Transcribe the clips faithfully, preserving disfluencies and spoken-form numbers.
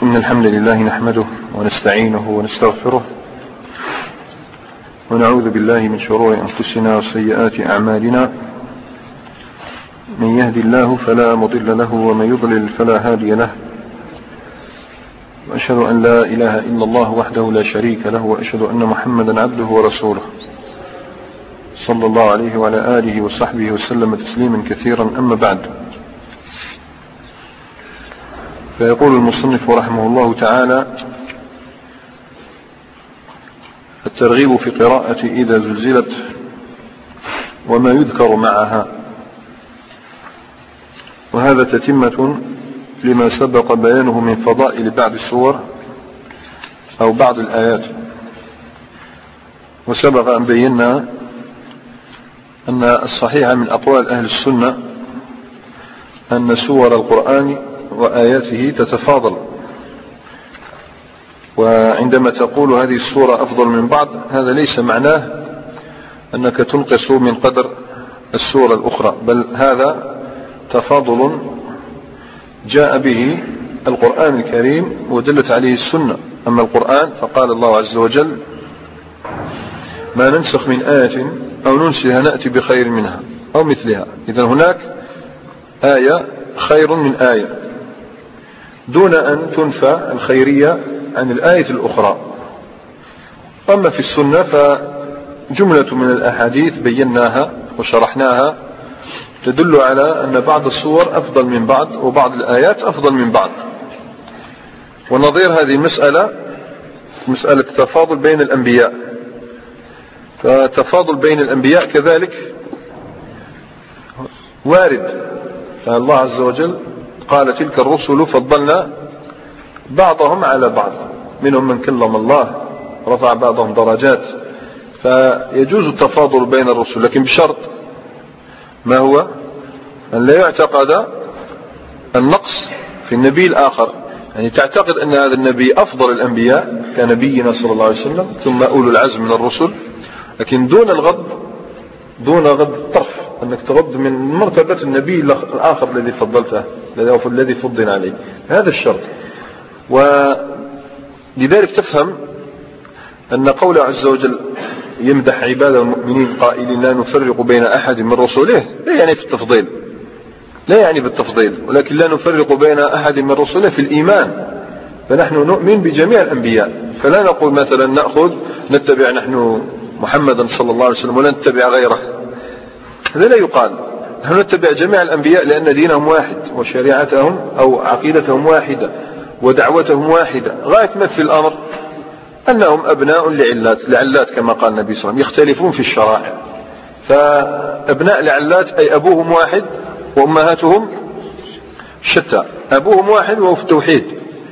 إن الحمد لله نحمده ونستعينه ونستغفره ونعوذ بالله من شرور أنفسنا وسيئات أعمالنا. من يهدي الله فلا مضل له ومن يضلل فلا هادي له، وأشهد أن لا إله إلا الله وحده لا شريك له، وأشهد أن محمدا عبده ورسوله صلى الله عليه وعلى آله وصحبه وسلم تسليما كثيرا. أما بعد، فيقول المصنف رحمه الله تعالى: الترغيب في قراءة إذا زلزلت وما يذكر معها. وهذا تتمة لما سبق بيانه من فضائل بعض السور أو بعض الآيات. وسبق أن بينا أن الصحيح من أقوال أهل السنة أن سور القرآن وآياته تتفاضل، وعندما تقول هذه السورة أفضل من بعض، هذا ليس معناه أنك تنقص من قدر السورة الأخرى، بل هذا تفاضل جاء به القرآن الكريم ودلت عليه السنة. أما القرآن فقال الله عز وجل: ما ننسخ من آية أو ننسها نأتي بخير منها أو مثلها. إذن هناك آية خير من آية، دون أن تنفى الخيرية عن الآية الأخرى. أما في السنة فجملة من الأحاديث بيناها وشرحناها تدل على أن بعض السور أفضل من بعض وبعض الآيات أفضل من بعض. ونظير هذه المسألة مسألة التفاضل بين الأنبياء، فتفاضل بين الأنبياء كذلك وارد. فالله عز وجل قال: تلك الرسل فضلنا بعضهم على بعض، منهم من كلم الله رفع بعضهم درجات. فيجوز التفاضل بين الرسل، لكن بشرط، ما هو؟ أن لا يعتقد النقص في النبي الآخر، يعني تعتقد أن هذا النبي أفضل الأنبياء كنبينا صلى الله عليه وسلم ثم أولو العزم من الرسل، لكن دون الغض دون غض الطرف، أنك تغض من مرتبة النبي الآخر الذي فضلته الذي فضل عليه. هذا الشرط. ولذلك تفهم أن قوله عز وجل يمدح عباده المؤمنين قائلين: لا نفرق بين أحد من رسله، لا يعني في التفضيل، لا يعني بالتفضيل، ولكن لا نفرق بين أحد من رسله في الإيمان. فنحن نؤمن بجميع الأنبياء، فلا نقول مثلا نأخذ نتبع نحن محمدا صلى الله عليه وسلم ولا نتبع غيره، هذا لا يقال. نحن نتبع جميع الأنبياء لأن دينهم واحد وشريعتهم أو عقيدتهم واحدة ودعوتهم واحدة. غاية ما في الأمر أنهم أبناء لعلات لعلات كما قال النبي صلى الله عليه وسلم، يختلفون في الشرائع. فأبناء لعلات أي أبوهم واحد وأمهاتهم شتى، أبوهم واحد وهو في التوحيد،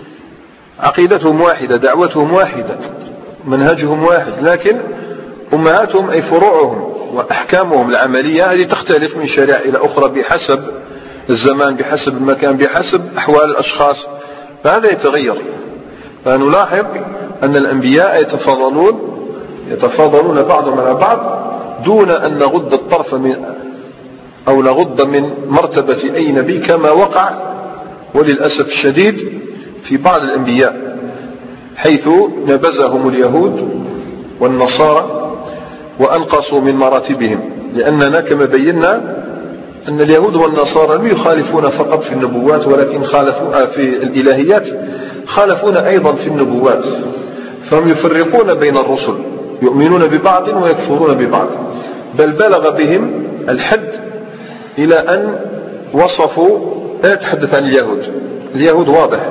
عقيدتهم واحدة، دعوتهم واحدة، منهجهم واحد، لكن أمهاتهم أي فروعهم وأحكامهم العملية هذه تختلف من شريعة إلى أخرى بحسب الزمان، بحسب المكان، بحسب أحوال الأشخاص، فهذا يتغير. فنلاحظ أن الأنبياء يتفاضلون يتفاضلون بعضهم على بعض دون أن نغض الطرف من أو نغض من مرتبة أي نبي، كما وقع وللأسف الشديد في بعض الأنبياء، حيث نبذهم اليهود والنصارى وأنقصوا من مراتبهم. لأننا كما بينا أن اليهود والنصارى لم يخالفون فقط في النبوات، ولكن خالفوا في الإلهيات، خالفون أيضا في النبوات. فهم يفرقون بين الرسل، يؤمنون ببعض ويكفرون ببعض، بل بلغ بهم الحد إلى أن وصفوا. لا أتحدث عن اليهود، اليهود واضح،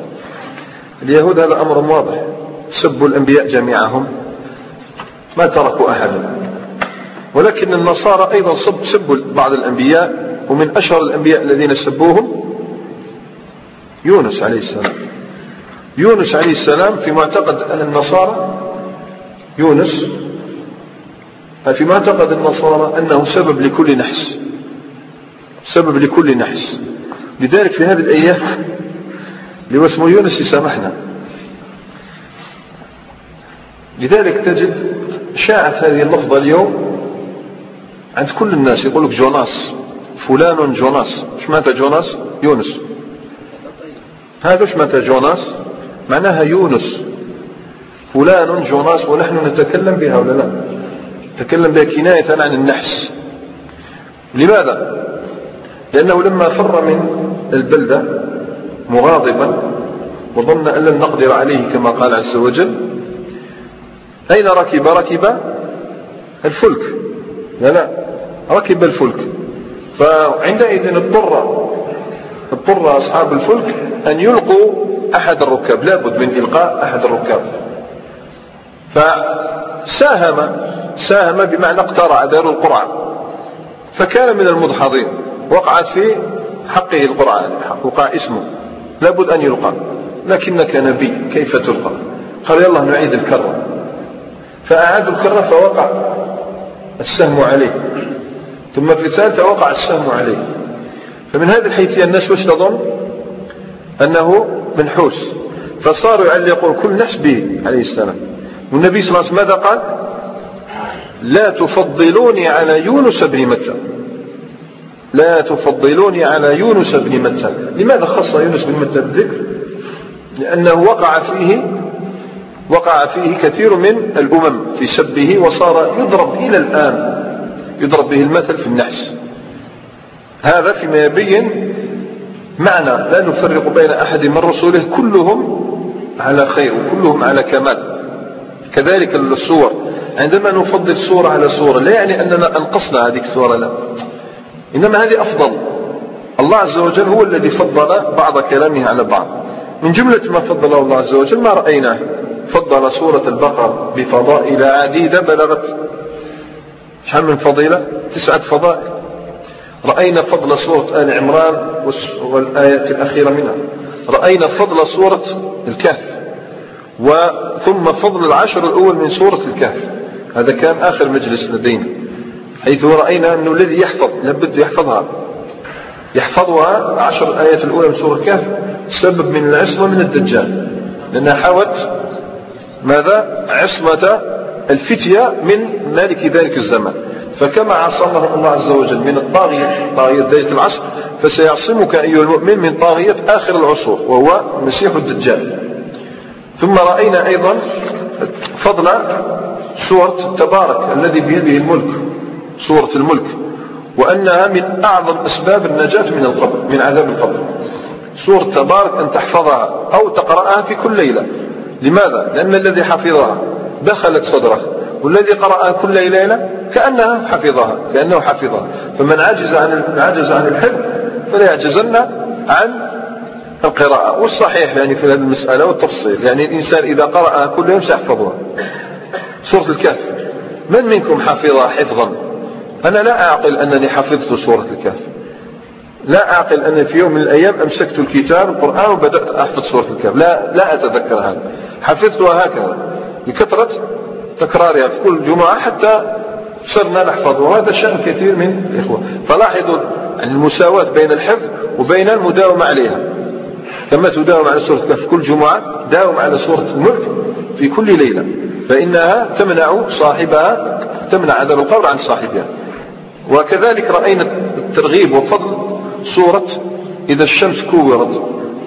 اليهود هذا أمر واضح، سبوا الأنبياء جميعهم ما تركوا أحدا. ولكن النصارى أيضا سبوا بعض الأنبياء، ومن أشهر الأنبياء الذين سبوهم يونس عليه السلام. يونس عليه السلام في معتقد أهل النصارى، يونس في معتقد النصارى أنه سبب لكل نحس، سبب لكل نحس. لذلك في هذه الآية اللي هو اسمه يونس يسامحنا، لذلك تجد شاعت هذه اللفظة اليوم عند كل الناس، يقول لك جوناس، فلان جوناس. ايش معنى جوناس؟ يونس. هذا ايش معنى جوناس؟ معناها يونس، فلان جوناس، ونحن نتكلم بها ولا لا؟ نتكلم بها كناية عن النحس. لماذا؟ لأنه لما فر من البلدة مغاضبا وظن أن لن نقدر عليه كما قال عز وجل، أين ركب؟ ركب الفلك، لا لا ركب الفلك. فعندئذ اضطر اضطر أصحاب الفلك أن يلقوا أحد الركاب، لابد من إلقاء أحد الركاب. فساهم ساهم بمعنى اقترع، دار القرعة، فكان من المدحضين، وقعت في حقه القرعة، وقع اسمه، لابد أن يلقى، لكنك نبي كيف تلقى؟ قال يلا نعيد الكرة. فأعادوا الكرة فوقع السهم عليه، ثم في الثالثة وقع السهم عليه. فمن هذه الحيثية الناس وش تظن؟ أنه منحوس، فصاروا يعلقون كل نفس به عليه السلام. والنبي صلى الله عليه وسلم ماذا قال؟ لا تفضلوني على يونس بن متى، لا تفضلوني على يونس بن متى. لماذا خص يونس بن متى بالذكر؟ لأنه وقع فيه وقع فيه كثير من الأمم في سبه، وصار يضرب إلى الآن، يضرب به المثل في النحس. هذا فيما يبين معنى لا نفرق بين أحد من رسوله، كلهم على خير وكلهم على كمال. كذلك الصور، عندما نفضل صورة على صورة لا يعني أننا أنقصنا هذه الصورة، لا، إنما هذه أفضل. الله عز وجل هو الذي فضل بعض كلامه على بعض. من جملة ما فضله الله عز وجل ما رأيناه، فضل سورة البقرة بفضائل عديدة بلغت شحال من فضيلة؟ تسعة فضائل. رأينا فضل سورة آل عمران والآيات الأخيرة منها، رأينا فضل سورة الكهف، وثم فضل العشر الأول من سورة الكهف. هذا كان آخر مجلس لدينا، حيث رأينا أنه الذي يحفظ لابد يحفظها، يحفظها عشر الآيات الأولى من سورة الكهف، سبب من العصمة من الدجال، لأنها حاوت ماذا؟ عصمة الفتية من مالك ذلك الزمان. فكما عصمه الله عز وجل من الطاغية، طاغية ذلك العصر، فسيعصمك أيها المؤمن من طاغية آخر العصور وهو المسيح الدجال. ثم رأينا أيضا فضل سورة تبارك الذي بيده الملك، سورة الملك، وأنها من أعظم أسباب النجاة من القبر، من عذاب القبر. سورة تبارك أن تحفظها أو تقرأها في كل ليلة. لماذا؟ لأن الذي حفظها دخلت صدره، والذي قرأها كل ليلة كأنها حفظها، كأنه حفظها. فمن عجز عن عجز عن الحفظ فلا يعجزن عن القراءة. والصحيح يعني في هذه المسألة والتفصيل، يعني الإنسان إذا قرأها كل يوم سيحفظها. سورة الكهف من منكم حفظها حفظا؟ أنا لا أعقل أنني حفظت سورة الكهف، لا أعقل أن في يوم من الأيام أمسكت الكتاب القرآن وبدأت أحفظ سورة الكهف، لا لا أتذكر هذا. حفظتها هكذا بكثرة تكرارها في كل جمعة حتى صرنا نحفظ، وهذا شأن كثير من الإخوة. فلاحظوا المساواة بين الحفظ وبين المداومة عليها. كما تداوم على سورة الكهف كل جمعة، داوم على سورة الملك في كل ليلة، فإنها تمنع صاحبها، تمنع عذاب القبر عن صاحبها. وكذلك رأينا الترغيب وفضل سورة إذا الشمس كورت،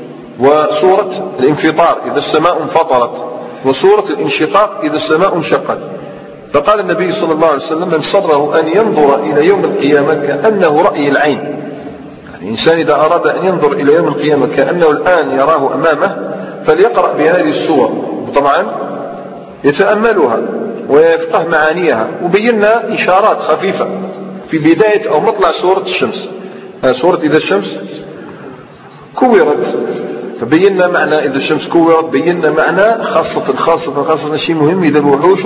وسورة الانفطار إذا السماء انفطرت، وسورة الانشقاق إذا السماء انشقت. فقال النبي صلى الله عليه وسلم من سره أن ينظر إلى يوم القيامة كأنه رأي العين. يعني الإنسان إذا أراد أن ينظر إلى يوم القيامة كأنه الآن يراه أمامه فليقرأ بهذه السور، وطبعا يتأملها ويفقه معانيها. وبينا إشارات خفيفة في بداية أو مطلع سورة الشمس، سورة إذا الشمس كورت، فبينا معنى إذا الشمس كورت، بينا معنى خاصة خاصة خاصة شيء مهم إذا الوحوش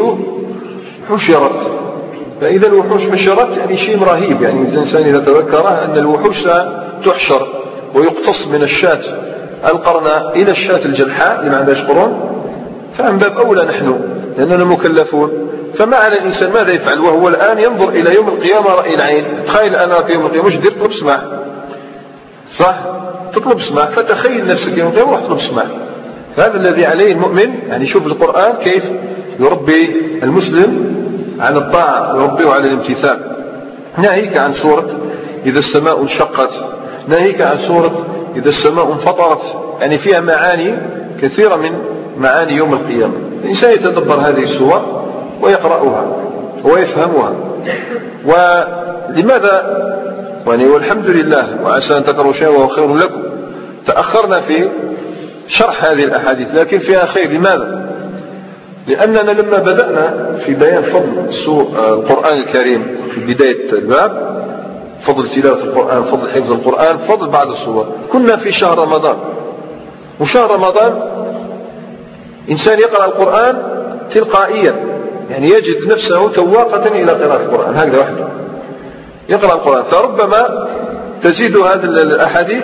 حشرت. فإذا الوحوش حشرت يعني شيء رهيب، يعني الإنسان إذا تذكره أن الوحوش تحشر ويقتص من الشاة القرناء إلى الشاة الجلحاء لما عندها قرون، فمن باب أولى نحن لأننا مكلفون. فمعنى الإنسان ماذا يفعل وهو الآن ينظر إلى يوم القيامة رأي العين؟ تخيل أنا في يوم القيامة مش دير تطلب سماح، صح؟ تطلب سماح، فتخيل نفسك يوم القيامة وروح تطلب سماح. هذا الذي عليه المؤمن، يعني شوف القرآن كيف يربي المسلم على الطاعة ويربيه على الامتثال. ناهيك عن سورة إذا السماء انشقت، ناهيك عن سورة إذا السماء انفطرت، يعني فيها معاني كثيرا من معاني يوم القيامة. الإنسان يتدبر هذه السور ويقرأها ويفهمها. ولماذا يعني والحمد لله وعسى أن تكرهوا شيئا وهو خير لكم، تأخرنا في شرح هذه الأحاديث لكن فيها خير. لماذا؟ لأننا لما بدأنا في بيان فضل القرآن الكريم في بداية الباب، فضل تلاوة القرآن، فضل حفظ القرآن، فضل بعض السور، كنا في شهر رمضان. وشهر رمضان إنسان يقرأ القرآن تلقائيا، يعني يجد نفسه تواقة إلى قراءة القرآن هكذا وحده يقرأ القرآن. فربما تزيد هذه الأحاديث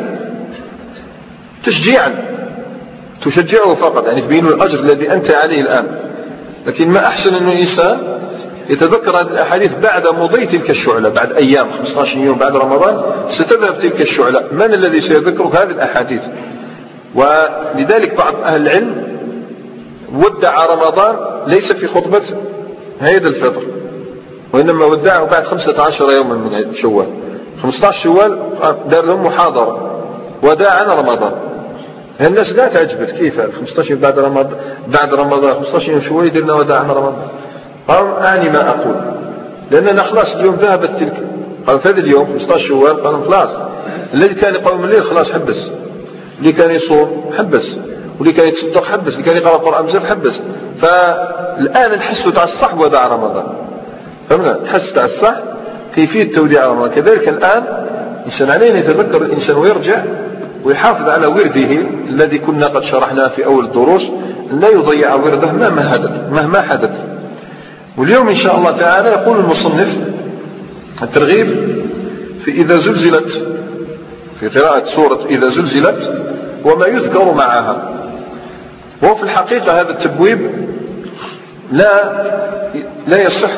تشجيعا، تشجعه فقط، يعني تبين الأجر الذي أنت عليه الآن. لكن ما أحسن أن الإنسان يتذكر هذه الأحاديث بعد مضي تلك الشعلة، بعد أيام خمسة عشر يوم بعد رمضان ستذهب تلك الشعلة. من الذي سيذكرك هذه الأحاديث؟ ولذلك بعض أهل العلم ودع رمضان ليس في خطبة عيد الفطر، وإنما ودعه بعد خمسة عشر يوما من شوال. خمسة عشر شوال دار لهم محاضرة وداعنا رمضان. الناس لا تعجبت كيف خمسة عشر بعد رمضان، بعد رمضان خمسة عشر يوم شوال يديرنا وداعنا رمضان. قالوا أعني ما أقول، لأننا خلاص اليوم ذهبت تلك. قالوا في هذا اليوم خمسة عشر شوال قالوا خلاص، الذي كان يقوم الليل خلاص حبس، اللي كان يصوم حبس، واللي كان يتصدق حبس، اللي كان يقرأ القرآن بزاف حبس. فالآن نحسوا تاع الصح وداع رمضان، فهمنا؟ نحس تاع الصح كيفية توديع رمضان. كذلك الآن إنسان علينا يتذكر الإنسان ويرجع ويحافظ على ورده الذي كنا قد شرحناه في أول الدروس، لا يضيع ورده مهما حدث مهما حدث. واليوم إن شاء الله تعالى يقول المصنف الترغيب في إذا زلزلت، في قراءة سورة إذا زلزلت وما يذكر معها. وفي الحقيقة هذا التبويب لا لا يصح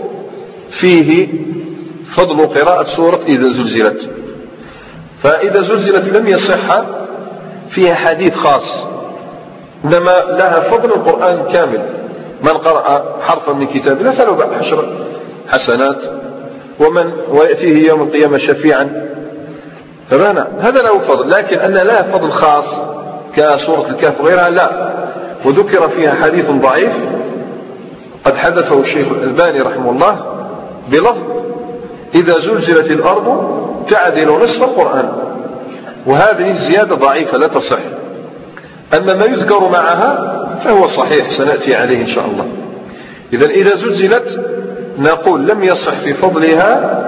فيه فضل قراءة سورة إذا زلزلت. فإذا زلزلت لم يصح فيها حديث خاص، إنما لها فضل القرآن كامل. من قرأ حرفا من كتاب الله فله عشر حسنات، ومن ويأتيه يوم القيامة شفيعا. فمانا هذا له فضل، لكن أن لها فضل خاص كسورة الكهف وغيرها لا. وذكر فيها حديث ضعيف قد حدثه الشيخ الألباني رحمه الله بلفظ إذا زلزلت الأرض تعدل نصف القرآن، وهذه الزيادة ضعيفة لا تصح. أما ما يذكر معها فهو صحيح سنأتي عليه إن شاء الله. إذا إذا زلزلت نقول لم يصح في فضلها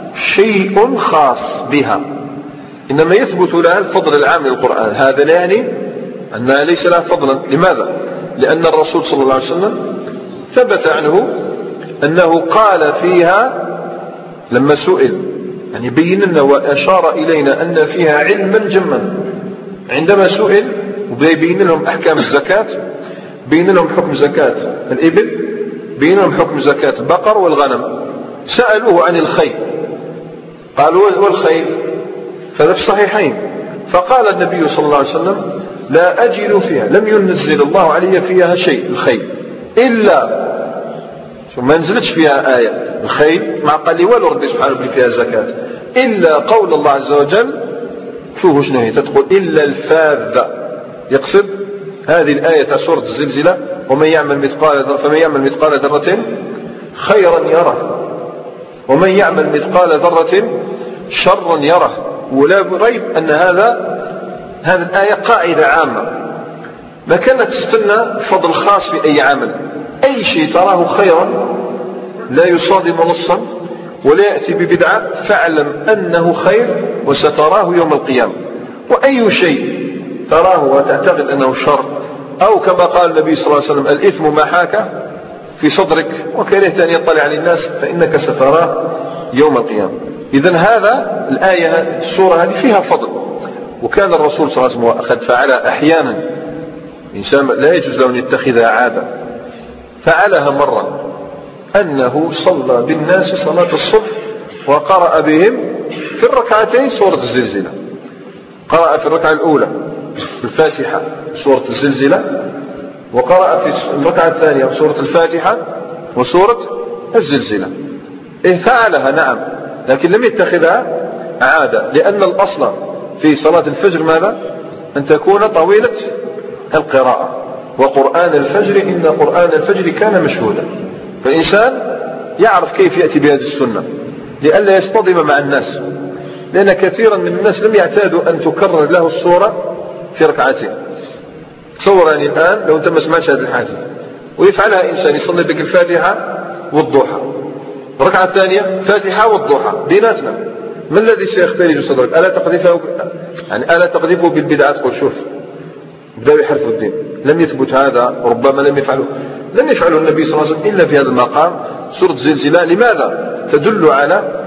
شيء خاص بها، إنما يثبت لها الفضل العام للقرآن. هذا لا يعني أنها ليس لها فضلا. لماذا؟ لأن الرسول صلى الله عليه وسلم ثبت عنه أنه قال فيها لما سئل، يعني بين لنا وأشار إلينا أن فيها علما جما. عندما سئل وبين لهم أحكام الزكاة، بين لهم حكم زكاة الإبل، بين لهم حكم زكاة البقر والغنم، سألوه عن الخيل، قالوا والخيل فهذا في الصحيحين. فقال النبي صلى الله عليه وسلم لا أجد فيها، لم ينزل الله علي فيها شيء الخيل إلا ما نزلتش فيها آية الخيل، مع قال لي والو ربي سبحانه بلي فيها زكاة، إلا قول الله عز وجل. شوفوا شنو هي تقول إلا الفاذة، يقصد هذه الآية تاع سورة الزلزلة ومن يعمل مثقال ذرة فمن يعمل مثقال ذرة خيرا يره ومن يعمل مثقال ذرة شرا يره. ولا ريب أن هذا هذه الآية قاعدة عامة، ما كانت تستنى فضل خاص في أي عمل. أي شيء تراه خيرا لا يصادم نصا ولا يأتي ببدعة فاعلم أنه خير وستراه يوم القيامة. وأي شيء تراه وتعتقد أنه شر، أو كما قال النبي صلى الله عليه وسلم الإثم ما حاك في صدرك وكرهت أن يطلع على الناس فإنك ستراه يوم القيامة. إذن هذا الآية السورة هذه فيها فضل. وكان الرسول صلى الله عليه وسلم قد فعل أحيانا، إنسان لا يجوز له أن يتخذها عادة، فعلها مرة أنه صلى بالناس صلاة الصبح وقرأ بهم في الركعتين سورة الزلزلة. قرأ في الركعة الأولى الفاتحة سورة الزلزلة، وقرأ في الركعة الثانية سورة الفاتحة وسورة الزلزلة. إيه فعلها نعم، لكن لم يتخذها عادة، لأن الأصل في صلاة الفجر ماذا؟ أن تكون طويلة القراءة. وقرآن الفجر إن قرآن الفجر كان مشهودا. فالإنسان يعرف كيف يأتي بهذه السنة لئلا يصطدم مع الناس، لأن كثيرا من الناس لم يعتادوا أن تكرر له السورة في ركعتين. تصور يعني الآن لو أنت ما سمعتش هذا الحديث ويفعلها إنسان يصلي بك الفاتحة والضحى، الركعة الثانية فاتحة والضحى بيناتنا، ما الذي سيختلج صدرك؟ ألا تقذفه يعني ألا تقذفه بالبدعة؟ تقول شوف بدأوا يحرفوا الدين. لم يثبت هذا، وربما لم يفعله لم يفعله النبي صلى الله عليه وسلم إلا في هذا المقام. سورة زلزلة لماذا؟ تدل على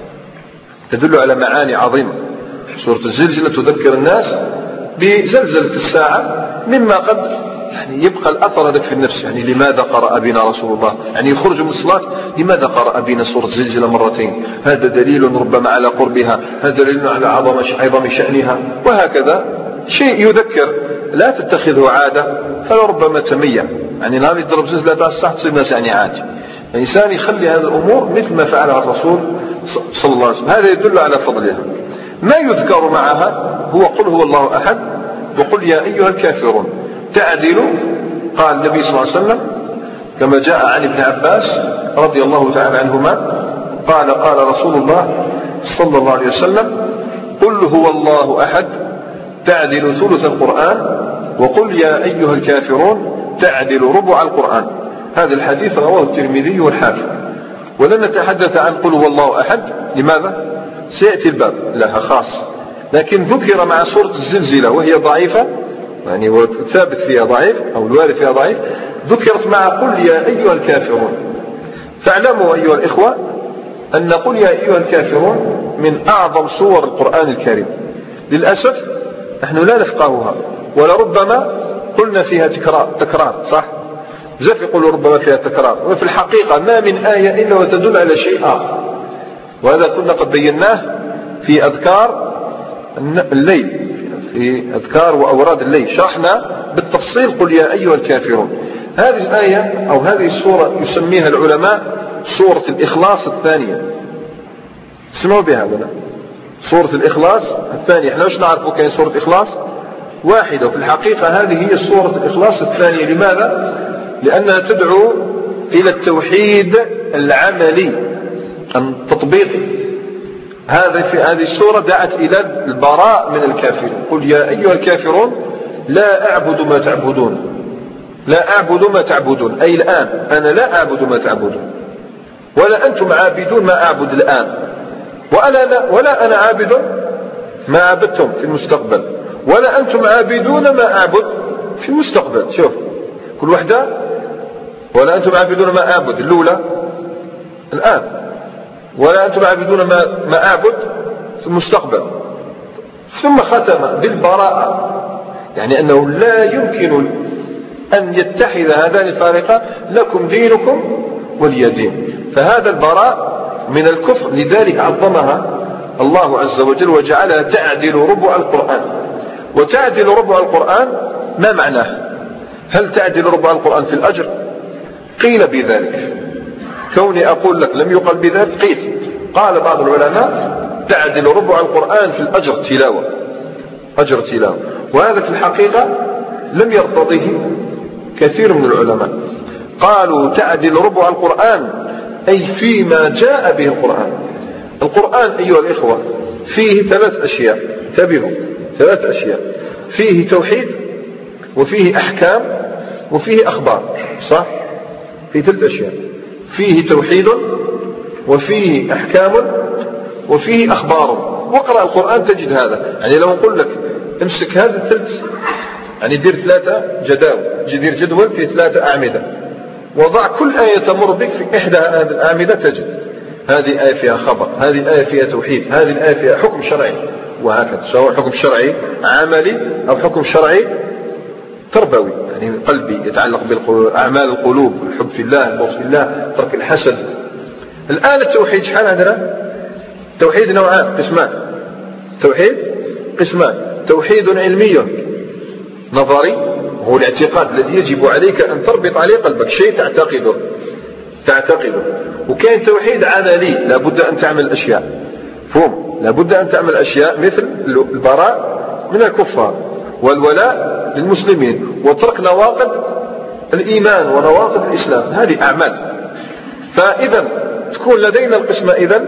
تدل على معاني عظيمة. سورة الزلزلة تذكر الناس بزلزلة الساعة، مما قد يعني يبقى الأثر هذاك في النفس. يعني لماذا قرأ بنا رسول الله؟ يعني يخرج من الصلاة لماذا قرأ بنا سورة زلزلة مرتين؟ هذا دليل ربما على قربها، هذا دليل على عظم عظم شأنها، وهكذا شيء يذكر. لا تتخذه عادة فلربما تميع، يعني نهار يضرب زلزلة تاع الصح تصير الناس يعني عادي. الإنسان يخلي هذه الأمور مثل ما فعلها الرسول صلى الله عليه وسلم، هذا يدل على فضلها. ما يذكر معها هو قل هو الله أحد وقل يا أيها الكافرون، تعدل. قال النبي صلى الله عليه وسلم كما جاء عن ابن عباس رضي الله تعالى عنهما قال قال رسول الله صلى الله عليه وسلم قل هو الله أحد تعدل ثلث القرآن وقل يا أيها الكافرون تعدل ربع القرآن. هذا الحديث رواه الترمذي والحاكم. ولن نتحدث عن قل هو الله أحد، لماذا؟ سيأتي الباب لها خاص، لكن ذكر مع سورة الزلزلة وهي ضعيفة، يعني ثابت فيها ضعيف أو الوارد فيها ضعيف، ذكرت مع قل يا أيها الكافرون. فاعلموا أيها الإخوة أن قل يا أيها الكافرون من أعظم سور القرآن الكريم. للأسف نحن لا نفقهها، ولربما قلنا فيها تكرار تكرار صح؟ بزاف يقولوا ربما فيها تكرار، وفي الحقيقة ما من آية إلا وتدل على شيء آخر. وهذا كنا قد بيناه في أذكار الليل، في أذكار وأوراد الليل شرحنا بالتفصيل قل يا أيها الكافرون. هذه الآية أو هذه السورة يسميها العلماء سورة الإخلاص الثانية. اسمعوا بها هذا سورة الإخلاص الثانية. احنا وش نعرفوا كاين سورة الإخلاص واحدة، وفي الحقيقة هذه هي سورة الإخلاص الثانية. لماذا؟ لأنها تدعو إلى التوحيد العملي التطبيقي. هذا في هذه السورة دعت إلى البراء من الكافرين. قل يا أيها الكافرون لا أعبد ما تعبدون، لا أعبد ما تعبدون أي الآن أنا لا أعبد ما تعبدون، ولا أنتم عابدون ما أعبد الآن، ولا, ولا أنا عابد ما عبدتم في المستقبل، ولا أنتم عابدون ما أعبد في المستقبل. شوف كل وحدة، ولا أنتم عابدون ما أعبد الأولى الآن، ولا أنتم عابدون ما, ما أعبد في المستقبل. ثم ختم بالبراءة، يعني أنه لا يمكن أن يتحد هذان الفارقان، لكم دينكم ولي دين. فهذا البراء من الكفر، لذلك عظمها الله عز وجل وجعلها تعدل ربع القرآن. وتعدل ربع القرآن ما معناه؟ هل تعدل ربع القرآن في الأجر؟ قيل بذلك، كوني أقول لك لم يقل بذلك قيل. قال بعض العلماء تعدل ربع القرآن في الأجر تلاوة، أجر تلاوة. وهذا في الحقيقة لم يرتضيه كثير من العلماء. قالوا تعدل ربع القرآن أي فيما جاء به القرآن. القرآن أيها الإخوة فيه ثلاث أشياء، انتبهوا، ثلاث أشياء: فيه توحيد، وفيه أحكام، وفيه أخبار. صح؟ فيه ثلاث أشياء: فيه توحيد، وفيه أحكام، وفيه أخبار. واقرأ القرآن تجد هذا. يعني لو نقول لك امسك هذا الثلث، يعني دير ثلاثة جداول، دير جدول فيه ثلاثة أعمدة، وضع كل آية تمر بك في إحدى هذه الأعمدة تجد هذه آية فيها خبر، هذه الآية فيها توحيد، هذه الآية فيها حكم شرعي، وهكذا، سواء حكم شرعي عملي أو حكم شرعي تربوي، يعني قلبي يتعلق بأعمال القلوب، الحب في الله، البغض في الله، ترك الحسد. الآن التوحيد شحال عندنا؟ توحيد نوعان، قسمان. توحيد قسمان: توحيد علمي نظري، هو الاعتقاد الذي يجب عليك أن تربط عليه قلبك، شيء تعتقده تعتقده وكاين توحيد عملي، لابد أن تعمل أشياء. فهم؟ لابد أن تعمل أشياء مثل البراء من الكفار، والولاء للمسلمين وترك نواقض الإيمان ونواقض الإسلام، هذه أعمال. فإذا تكون لدينا القسمة، إذا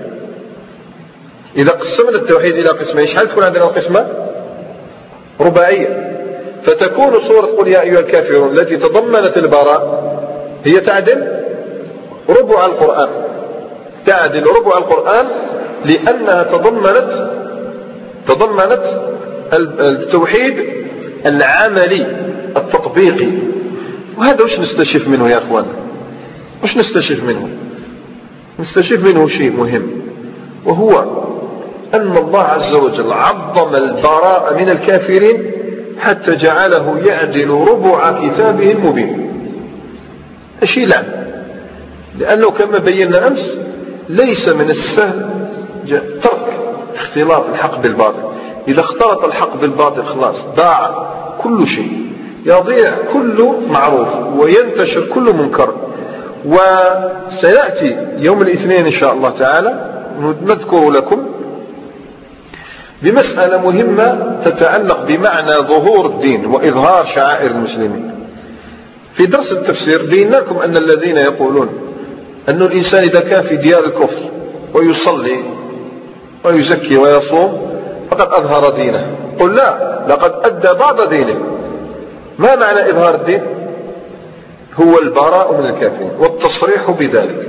إذا قسمنا التوحيد إلى قسمين، شحال تكون عندنا القسمة؟ رباعية. فتكون سورة قل يا أيها الكافرون التي تضمنت البراء هي تعدل ربع القرآن، تعدل ربع القرآن لأنها تضمنت تضمنت التوحيد العملي التطبيقي. وهذا وش نستشف منه يا أخوان؟ وش نستشف منه؟ نستشف منه شيء مهم، وهو أن الله عز وجل عظم البراء من الكافرين حتى جعله يعدل ربع كتابه المبين. شيء لعن، لأنه كما بينا أمس ليس من السهل ترك اختلاط الحق بالباطل. إذا اختلط الحق بالباطل خلاص ضاع كل شيء، يضيع كل معروف وينتشر كل منكر. وسيأتي يوم الاثنين إن شاء الله تعالى نذكر لكم بمسألة مهمة تتعلق بمعنى ظهور الدين وإظهار شعائر المسلمين. في درس التفسير بينا لكم أن الذين يقولون أن الإنسان إذا كان في ديار الكفر ويصلي ويزكي ويصوم فقد أظهر دينه. قل لا، لقد أدى بعض دينه. ما معنى إظهار الدين؟ هو البراء من الكافرين والتصريح بذلك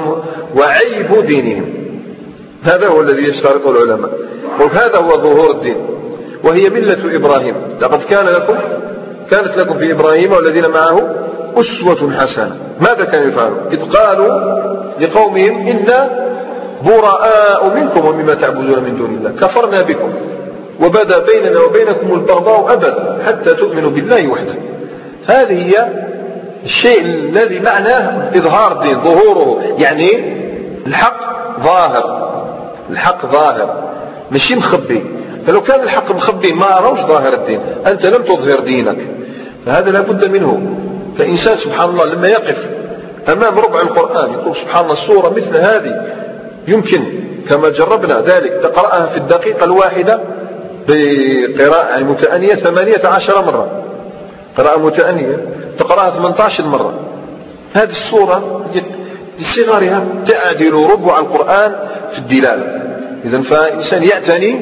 وعيب دينهم. هذا هو الذي يشترطه العلماء، وهذا هو ظهور الدين. وهي ملة إبراهيم، لقد كان لكم كانت لكم في إبراهيم والذين معه أسوة حسنة. ماذا كانوا يفعلون؟ إذ قالوا لقومهم إنا براء منكم ومما تعبدون من دون الله كفرنا بكم وبدا بيننا وبينكم البغضاء أبدا حتى تؤمنوا بالله وحده. هذه هي الشيء الذي معناه إظهار الدين، ظهوره، يعني الحق ظاهر، الحق ظاهر ماشي مخبي. فلو كان الحق مخبي ما أروش ظاهر الدين، أنت لم تظهر دينك، فهذا لا بد منه. فإنسان سبحان الله لما يقف أمام ربع القرآن يقول سبحان الله السورة مثل هذه يمكن كما جربنا ذلك تقرأها في الدقيقة الواحدة بقراءة متأنية ثمانية عشر مرة، قراءة متأنية تقرأها ثمانية عشر مرة. هذه السورة لصغرها تعدل ربع القرآن في الدلالة. إذن فإنسان يعتني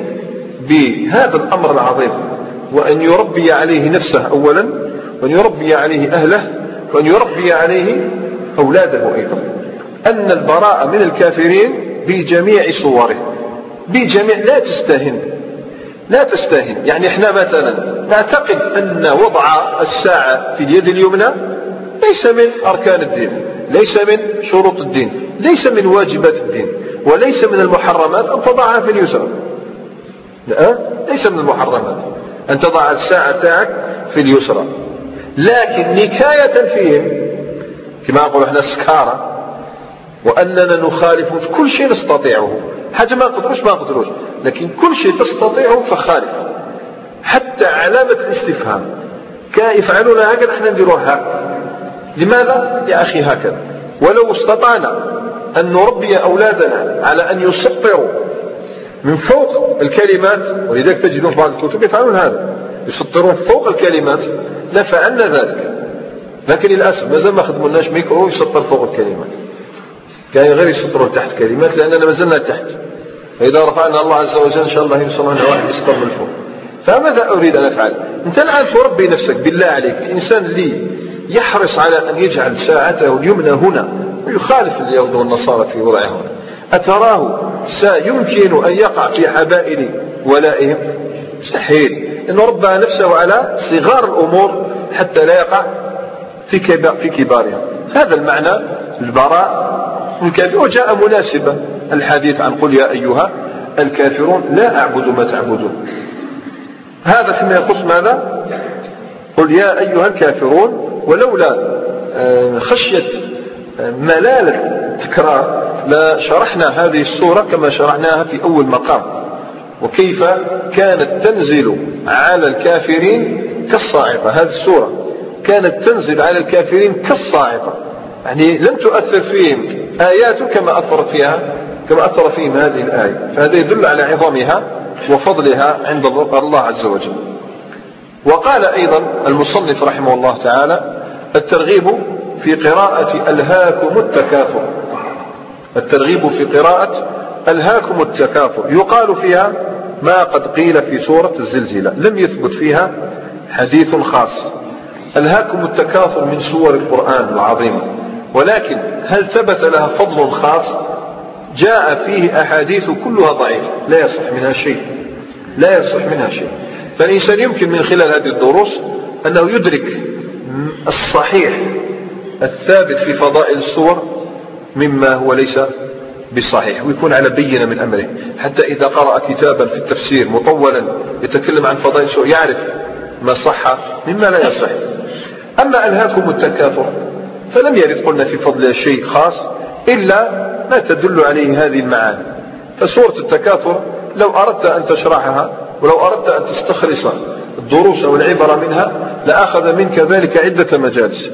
بهذا الأمر العظيم، وأن يربي عليه نفسه أولا، وأن يربي عليه أهله، وأن يربي عليه أولاده أيضا. أن البراءة من الكافرين بجميع صوره، بجميع، لا تستهن لا تستهن. يعني احنا مثلا نعتقد أن وضع الساعة في اليد اليمنى ليس من أركان الدين، ليس من شروط الدين، ليس من واجبات الدين، وليس من المحرمات أن تضعها في اليسرى. لا، ليس من المحرمات أن تضع الساعة تاعك في اليسرى، لكن نكاية فيهم كما أقول احنا سكارة، وأننا نخالف في كل شيء نستطيعه. حاجة ما نقدروش ما نقدروش، لكن كل شيء تستطيعه فخالف. حتى علامة الاستفهام كان يفعلون هكذا احنا نديروها. لماذا يا أخي هكذا؟ ولو استطعنا أن نربي أولادنا على أن يسطروا من فوق الكلمات، ولذلك تجدون في بعض الكتب يفعلون هذا، يسطرون فوق الكلمات، لفعلنا ذلك. لكن للأسف مازال ما خدمناش ميكرو يسطر فوق الكلمات، كان غير يسطروا تحت كلمات، لأننا ما زلنا تحت. فإذا رفعنا الله عز وجل إن شاء الله يوصلنا واحد يسطر من فوق. فماذا أريد أن أفعل؟ أنت الآن تربي نفسك بالله عليك، الإنسان اللي يحرص على أن يجعل ساعته اليمنى هنا ويخالف اليهود والنصارى في وضعهم، أتراه سيمكن أن يقع في حبائل ولائهم؟ مستحيل، إنه ربى نفسه على صغار الأمور حتى لا يقع في في كبارها. هذا المعنى البراء الكافر. وجاء مناسبة الحديث عن قل يا أيها الكافرون لا أعبد ما تعبدون. هذا فيما يخص ماذا؟ قل يا أيها الكافرون. ولولا خشية ملال التكرار لشرحنا هذه السورة كما شرحناها في أول مقام، وكيف كانت تنزل على الكافرين كالصاعقة. هذه السورة كانت تنزل على الكافرين كالصاعقة، يعني لم تؤثر فيهم آيات كما أثرت فيها كما أثر فيهم هذه الآية. فهذا يدل على عظمها وفضلها عند الله عز وجل. وقال أيضا المصنف رحمه الله تعالى: الترغيب في قراءة ألهاكم التكاثر. الترغيب في قراءة ألهاكم التكاثر يقال فيها ما قد قيل في سورة الزلزلة، لم يثبت فيها حديث خاص. ألهاكم التكاثر من سور القرآن العظيم، ولكن هل ثبت لها فضل خاص؟ جاء فيه أحاديث كلها ضعيفة لا يصح منها شيء، لا يصح منها شيء. فالإنسان يمكن من خلال هذه الدروس أنه يدرك الصحيح الثابت في فضائل السور مما هو ليس بالصحيح، ويكون على بينة من أمره، حتى إذا قرأ كتابا في التفسير مطولا يتكلم عن فضائل السور يعرف ما صح مما لا يصح. أما ألهاكم التكاثر فلم يرد قلنا في فضلها شيء خاص إلا ما تدل عليه هذه المعاني. فسورة التكاثر لو أردت أن تشرحها ولو أردت أن تستخلص الدروس والعبر منها لأخذ منك ذلك عدة مجالس.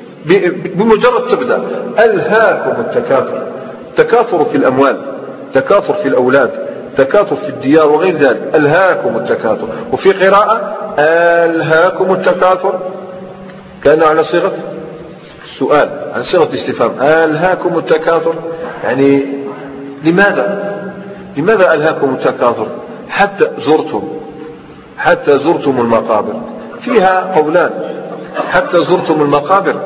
بمجرد تبدأ ألهاكم التكاثر، تكاثر في الأموال، تكاثر في الأولاد، تكاثر في الديار وغير ذلك، ألهاكم التكاثر. وفي قراءة ألهاكم التكاثر كأنه على صيغة السؤال، على صيغة الاستفهام، ألهاكم التكاثر، يعني لماذا لماذا ألهاكم التكاثر حتى زرتم حتى زرتم المقابر؟ فيها قولان. حتى زرتم المقابر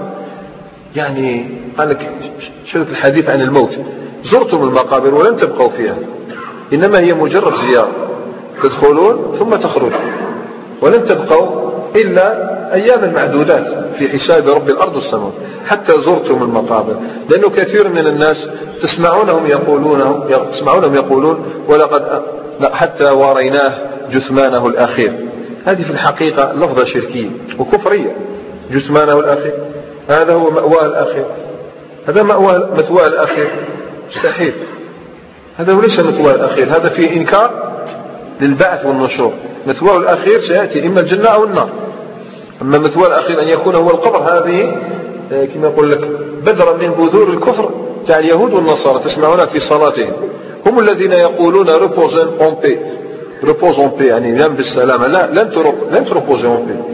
يعني قال لك شرط الحديث عن الموت، زرتم المقابر ولن تبقوا فيها، إنما هي مجرد زيارة، تدخلون ثم تخرجون ولن تبقوا إلا أيام معدودات في حساب رب الأرض والسماء. حتى زرتم المقابر، لأنه كثير من الناس تسمعونهم يقولون تسمعونهم يقولون ولقد لا حتى واريناه جثمانه الأخير. هذه في الحقيقة لفظة شركية وكفرية. جثمانه الأخير هذا هو مأواه الأخير، هذا مأواه مثواه الأخير مستحيل، هذا وليس مثواه الأخير، هذا فيه إنكار للبعث والنشور. مثواه الأخير سيأتي إما الجنة أو النار، أما مثواه الأخير أن يكون هو القبر، هذه كما يقول لك بذرة من بذور الكفر تاع اليهود والنصارى تسمعونها في صلاتهم. هم الذين يقولون ريبوزن اون بي، ريبوز اون بي يعني نام بالسلامة. لا، لن تريبوز اون بي،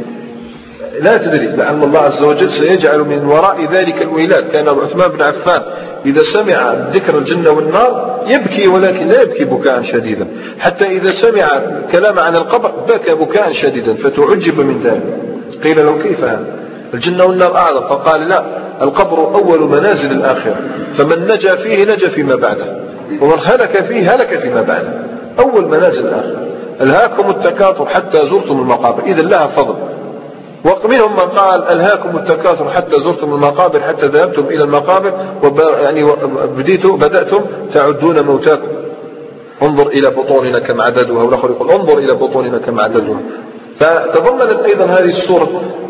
لا تدري لعل الله عز وجل سيجعل من وراء ذلك الويلات. كان عثمان بن عفان إذا سمع ذكر الجنة والنار يبكي، ولكن لا يبكي بكاء شديدا، حتى إذا سمع كلام عن القبر بكى بكاء شديدا، فتعجب من ذلك. قيل له كيف هذا؟ الجنة والنار أعظم، فقال لا، القبر أول منازل الآخرة، فمن نجا فيه نجا فيما بعده، ومن هلك فيه هلك فيما بعده. أول منازل الآخرة. ألهاكم التكاثر حتى زرتم المقابر، إذا لها فضل. ومنهم من قال ألهاكم التكاثر حتى زرتم المقابر حتى ذهبتم إلى المقابر يعني بديتوا بدأتم تعدون موتاكم. انظر إلى بطوننا كم عددها، والآخر يقول انظر إلى بطوننا كم عددها. فتضمنت أيضا هذه السورة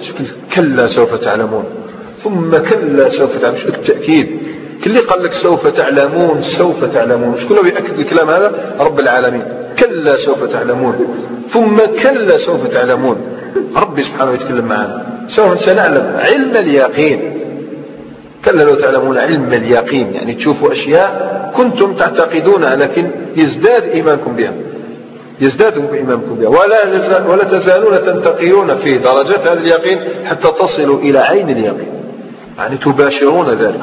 كلا سوف تعلمون، ثم كلا سوف تعلمون، التأكيد. كل اللي قال لك سوف تعلمون سوف تعلمون، مش كله يأكد الكلام هذا؟ رب العالمين. كلا سوف تعلمون ثم كلا سوف تعلمون. ربي سبحانه يتكلم معنا، سوف سنعلم علم اليقين. كلا لو تعلمون علم اليقين، يعني تشوفوا أشياء كنتم تعتقدونها لكن يزداد إيمانكم بها، يزداد إيمانكم بها. ولا, ولا تزالون تنتقلون في درجات هذا اليقين حتى تصلوا إلى عين اليقين، يعني تباشرون ذلك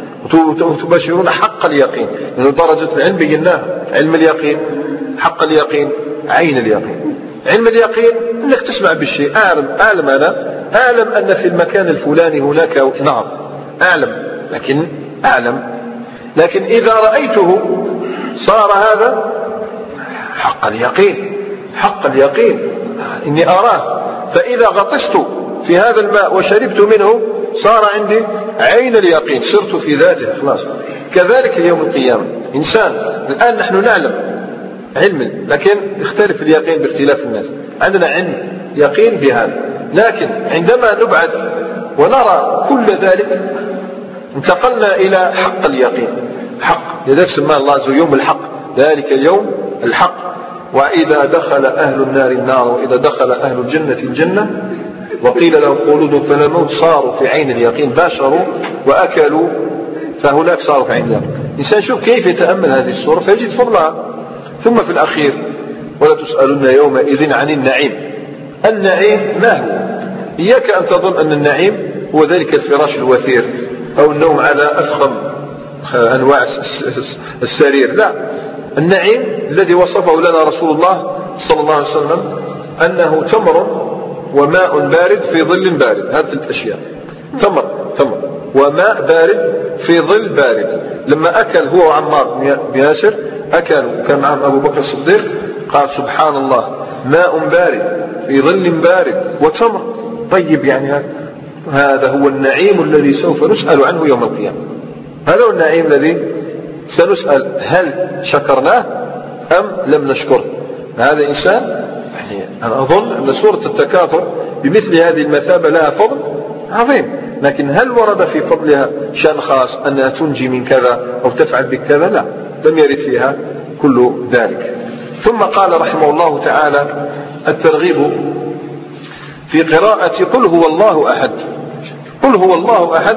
وتباشرون حق اليقين. لأن يعني درجة العلم بيناها، علم اليقين، حق اليقين، عين اليقين. علم اليقين أنك تسمع بالشيء، أعلم, أعلم أنا أعلم أن في المكان الفلاني هناك نهر، أعلم لكن أعلم، لكن إذا رأيته صار هذا حق اليقين، حق اليقين إني أراه. فإذا غطست في هذا الماء وشربت منه صار عندي عين اليقين، صرت في ذاته خلاص. كذلك يوم القيامة إنسان الآن نحن نعلم علم، لكن يختلف اليقين باختلاف الناس. عندنا علم يقين بهذا، لكن عندما نبعد ونرى كل ذلك انتقلنا إلى حق اليقين، حق. لذلك سماه الله عز وجل يوم الحق، ذلك اليوم الحق. وإذا دخل أهل النار النار وإذا دخل أهل الجنة الجنة وقيل لهم خلود فلا موت صاروا في عين اليقين، باشروا وأكلوا، فهناك صاروا في عين اليقين. الإنسان شوف كيف يتأمل هذه السورة فيجد فضلها. ثم في الأخير ولا تسألن يومئذ عن النعيم، النعيم ما هو؟ إياك أن تظن أن النعيم هو ذلك الفراش الوثير أو النوم على أفخم أنواع السرير، لا. النعيم الذي وصفه لنا رسول الله صلى الله عليه وسلم أنه تمر وماء بارد في ظل بارد. هذه الأشياء، تمر تمر وماء بارد في ظل بارد. لما أكل هو وعمار بن ياسر، أكل كان معهم أبو بكر الصديق، قال سبحان الله، ماء بارد في ظل بارد وتمر طيب. يعني هذا هو النعيم الذي سوف نسأل عنه يوم القيامة. هذا هو النعيم الذي سنسأل هل شكرناه أم لم نشكره. هذا إنسان، يعني أنا أظن أن سورة التكاثر بمثل هذه المثابة لها فضل عظيم، لكن هل ورد في فضلها شأن خاص أنها تنجي من كذا أو تفعل بكذا؟ لا، لم يرد فيها كل ذلك. ثم قال رحمه الله تعالى الترغيب في قراءة قل هو الله أحد. قل هو الله أحد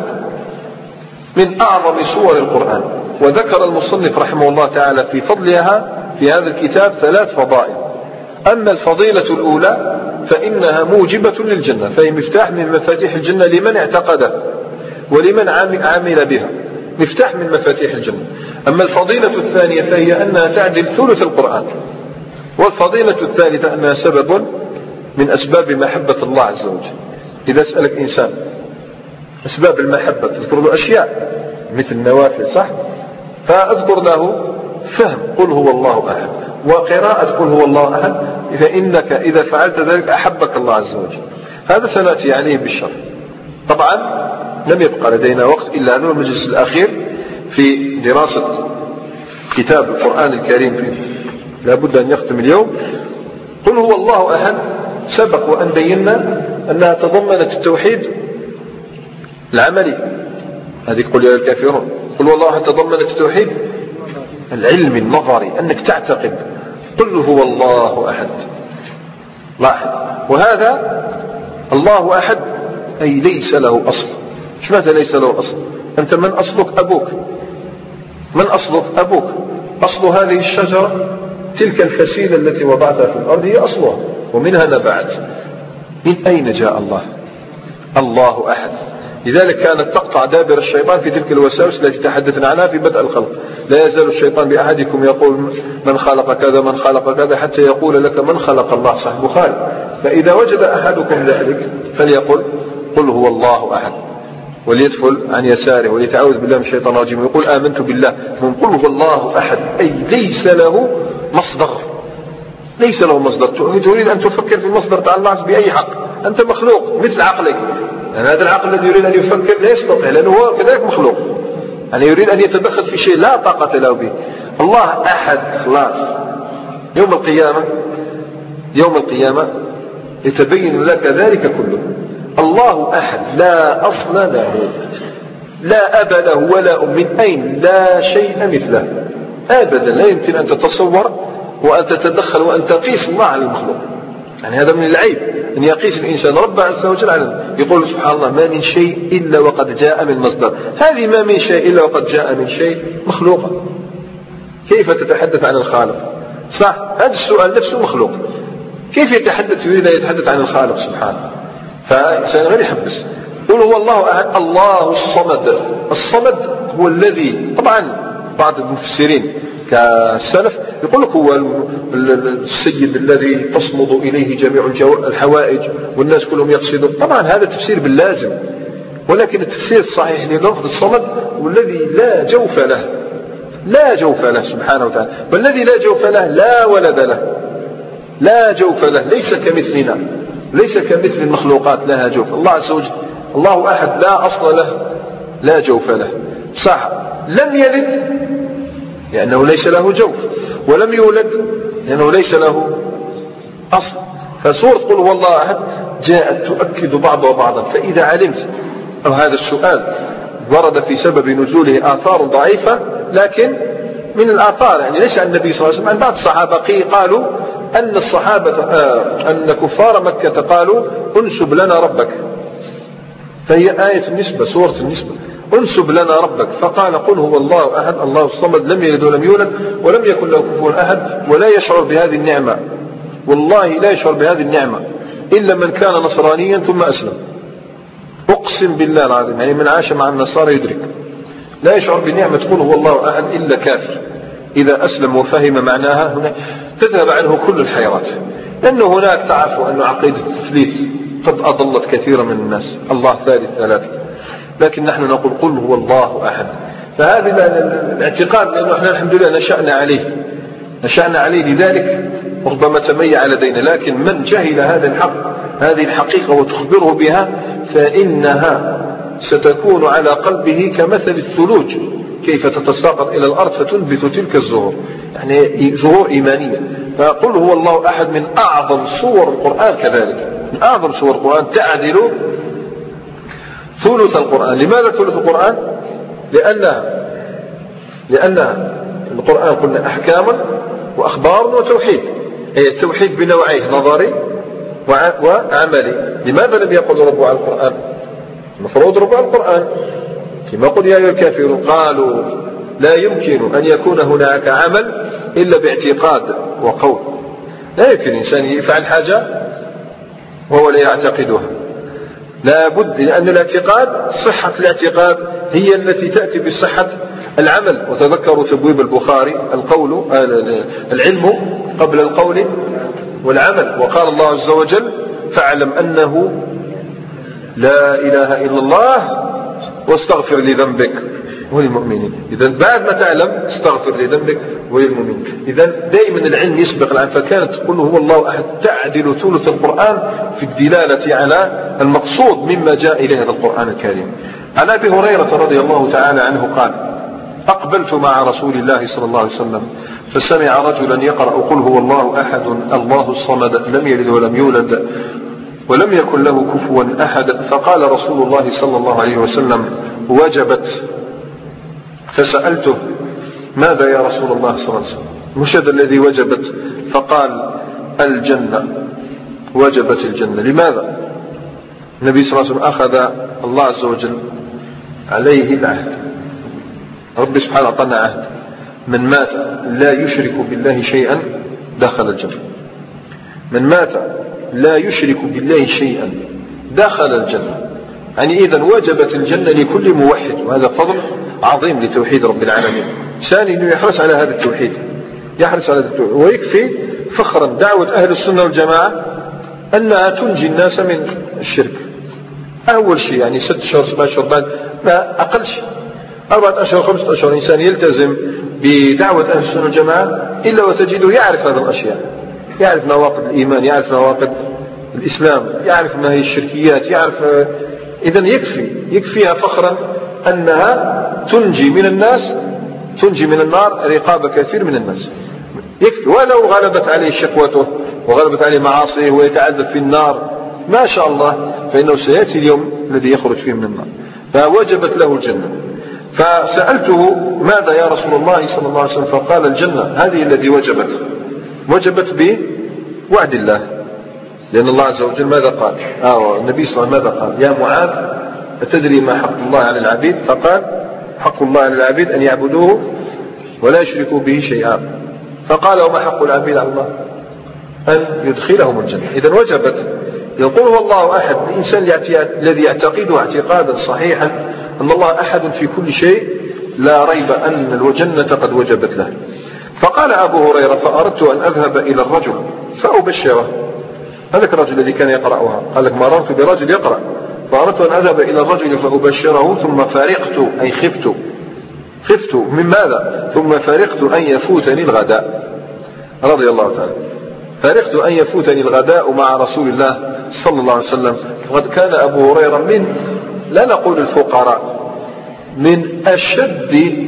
من أعظم سور القرآن، وذكر المصنف رحمه الله تعالى في فضلها في هذا الكتاب ثلاث فضائل. أما الفضيلة الأولى فإنها موجبة للجنة، فهي مفتاح من مفاتيح الجنة لمن اعتقده ولمن عمل بها، مفتاح من مفاتيح الجنة. أما الفضيلة الثانية فهي أنها تعدل ثلث القرآن. والفضيلة الثالثة أنها سبب من أسباب محبة الله عز وجل. إذا سألك إنسان أسباب المحبة تذكر له أشياء مثل النوافل، صح؟ فأذكر له فهم قل هو الله أحد وقراءة قل هو الله أحد، فإنك إذا فعلت ذلك أحبك الله عز وجل. هذا سنأتي عليه بالشرح. طبعا لم يبقى لدينا وقت إلا أنه المجلس الأخير في دراسة كتاب القرآن الكريم فيه لابد أن يختم اليوم. قل هو الله أحد سبق وأن بينا أنها تضمنت التوحيد العملي، هذه قل يا الكافرون. قل هو الله أحد تضمنت التوحيد العلم النظري، أنك تعتقد قل هو الله أحد. لاحظ، وهذا الله أحد أي ليس له أصل. ايش معنى ليس له أصل؟ أنت من أصلك؟ أبوك. من أصلك؟ أبوك. أصل هذه الشجرة تلك الفسيلة التي وضعتها في الأرض هي أصلها ومنها نبعت. من أين جاء الله؟ الله أحد. لذلك كانت تقطع دابر الشيطان في تلك الوساوس التي تحدثنا عنها في بدء الخلق. لا يزال الشيطان بأحدكم يقول من خلق كذا من خلق كذا حتى يقول لك من خلق الله، صحيح البخاري. فإذا وجد أحدكم ذلك فليقل قل هو الله أحد، وليدخل عن يساره وليتعوذ بالله من الشيطان الرجيم ويقول آمنت بالله. من قل هو الله أحد أي ليس له مصدر، ليس له مصدر. تريد أن تفكر في المصدر تاع الله بأي حق؟ أنت مخلوق مثل عقلك. يعني هذا العقل الذي يريد أن يفكر لا يستطيع، لأنه هو كذلك مخلوق. يعني يريد أن يتدخل في شيء لا طاقة له به. الله أحد خلاص. يوم القيامة يوم القيامة يتبين لك ذلك كله. الله أحد لا أصل له، لا أب له ولا أم. من أين؟ لا شيء مثله أبدا. لا يمكن أن تتصور وأن تتدخل وأن تقيس الله على المخلوق. يعني هذا من العيب أن يقيس الإنسان رب عز وجل على، يقول سبحان الله ما من شيء إلا وقد جاء من مصدر. هذه ما من شيء إلا وقد جاء من شيء مخلوقة. كيف تتحدث عن الخالق؟ صح، هذا السؤال نفسه مخلوق. كيف يتحدث يريد أن يتحدث عن الخالق سبحانه؟ فإنسان غير يحبس. قل هو الله أحد الله الصمد. الصمد هو الذي، طبعا بعض المفسرين كالسلف يقول لك هو السيد الذي تصمد إليه جميع الحوائج والناس كلهم يقصدون. طبعا هذا تفسير باللازم، ولكن التفسير الصحيح للفظ الصمد والذي لا جوف له، لا جوف له سبحانه وتعالى. والذي لا جوف له لا ولد له، لا جوف له، ليس كمثلنا، ليس كمثل المخلوقات لها جوف. الله عز وجل الله أحد لا أصل له لا جوف له. صح، لم يلد لأنه ليس له جوف، ولم يولد لأنه ليس له أصل. فسورة قل هو الله أحد جاءت تؤكد بعضها بعضا. فإذا علمت أو هذا السؤال ورد في سبب نزوله آثار ضعيفة، لكن من الآثار يعني ليس عن النبي صلى الله عليه وسلم، عن بعض الصحابة قالوا أن الصحابة آه أن كفار مكة قالوا انسب لنا ربك، فهي آية النسبة، سورة النسبة. انسب لنا ربك، فقال قل هو الله أحد الله الصمد لم يلد ولم يولد ولم يكن له كفوا أحد. ولا يشعر بهذه النعمة، والله لا يشعر بهذه النعمة إلا من كان نصرانيا ثم أسلم. أقسم بالله العظيم، يعني من عاش مع النصارى يدرك، لا يشعر بنعمة قل هو الله أحد إلا كافر. إذا أسلم وفهم معناها هنا تذهب عنه كل الحيرات، لأنه هناك تعرفوا أن عقيدة التثليث قد أضلت كثيرا من الناس، الله ثالث ثلاثة، لكن نحن نقول قل هو الله أحد. فهذا الاعتقاد، لأنه احنا الحمد لله نشأنا عليه نشأنا عليه لذلك ربما تميع لدينا، لكن من جهل هذا الحق هذه الحقيقة وتخبره بها فإنها ستكون على قلبه كمثل الثلوج كيف تتساقط إلى الأرض فتنبت تلك الزهور، يعني زهور إيمانية. فقل هو الله أحد من أعظم صور القرآن، كذلك من أعظم صور القرآن، تعدل ثلث القرآن. لماذا ثلث القرآن؟ لأنها لأن القرآن قلنا أحكاما وأخبار وتوحيد، أي التوحيد بنوعيه نظري وعملي. لماذا لم يقل ربوا على القرآن؟ المفروض ربوا على القرآن كما قل يا أيها الكافرون. قالوا لا يمكن أن يكون هناك عمل إلا باعتقاد وقول، لا يمكن الإنسان يفعل حاجة وهو لا يعتقدها، لا بد، لأن الاعتقاد صحة الاعتقاد هي التي تأتي بصحة العمل. وتذكروا تبويب البخاري القول العلم قبل القول والعمل، وقال الله عز وجل فاعلم أنه لا إله إلا الله واستغفر لذنبك وللمؤمنين. إذا بعد ما تعلم استغفر لذنبك وللمؤمنين. إذا دائما العلم يسبق العلم، فكانت تقول هو الله أحد تعدل ثلث القرآن في الدلالة على المقصود مما جاء إليه هذا القرآن الكريم. عن أبي هريرة رضي الله تعالى عنه قال أقبلت مع رسول الله صلى الله عليه وسلم فسمع رجلا يقرأ قل هو الله أحد الله الصمد لم يلد ولم يولد ولم يكن له كفوا أحد، فقال رسول الله صلى الله عليه وسلم وجبت. فسألته ماذا يا رسول الله صلى الله عليه وسلم؟ مش هذا الذي وجبت؟ فقال الجنة، وجبت الجنة. لماذا؟ النبي صلى الله عليه وسلم أخذ الله عز وجل عليه العهد، رب سبحانه أعطانا عهد، من مات لا يشرك بالله شيئا دخل الجنة. من مات لا يشرك بالله شيئا دخل الجنة، يعني إذن وجبت الجنة لكل موحد، وهذا فضل عظيم لتوحيد رب العالمين. ثاني أنه يحرص على هذا التوحيد، يحرص على هذا التوحيد. ويكفي فخرا دعوة أهل السنة والجماعة أنها تنجي الناس من الشرك. أول شيء يعني ست شهور سبع شهور بعد ما أقل شيء أربعة أشهر خمسة أشهر إنسان يلتزم بدعوة أهل السنة والجماعة إلا وتجده يعرف هذه الأشياء، يعرف نواقض الإيمان، يعرف نواقض الإسلام، يعرف ما هي الشركيات، يعرف. إذن يكفي يكفيها فخرا أنها تنجي من الناس، تنجي من النار رقاب كثير من الناس. يكفي. ولو غلبت عليه شكوته وغلبت عليه معاصيه ويتعذب في النار ما شاء الله، فإنه سيأتي اليوم الذي يخرج فيه من النار، فوجبت له الجنة. فسألته ماذا يا رسول الله صلى الله عليه وسلم؟ فقال الجنة، هذه الذي وجبت وجبت بوعد الله، لأن الله عز وجل ماذا قال؟ آه النبي صلى الله عليه وسلم ماذا قال؟ يا معاذ أتدري ما حق الله على العبيد؟ فقال حق الله على العبيد أن يعبدوه ولا يشركوا به شيئا. فقال وما حق العبيد على الله؟ أن يدخلهم الجنة. إذن وجبت. يقول هو الله أحد، الإنسان الذي يعتقده اعتقادا صحيحا أن الله أحد في كل شيء لا ريب أن الجنة قد وجبت له. فقال أبو هريرة فأردت أن أذهب إلى الرجل فأبشره، هذاك الرجل الذي كان يقرأها، قال لك مررت برجل يقرأ، فأردت أن أذهب إلى الرجل فأبشره ثم فارقت، أي خفت خفت من ماذا؟ ثم فارقت أن يفوتني الغداء رضي الله تعالى، فارقت أن يفوتني الغداء مع رسول الله صلى الله عليه وسلم. وقد كان أبو هريرة من لا نقول الفقراء، من أشد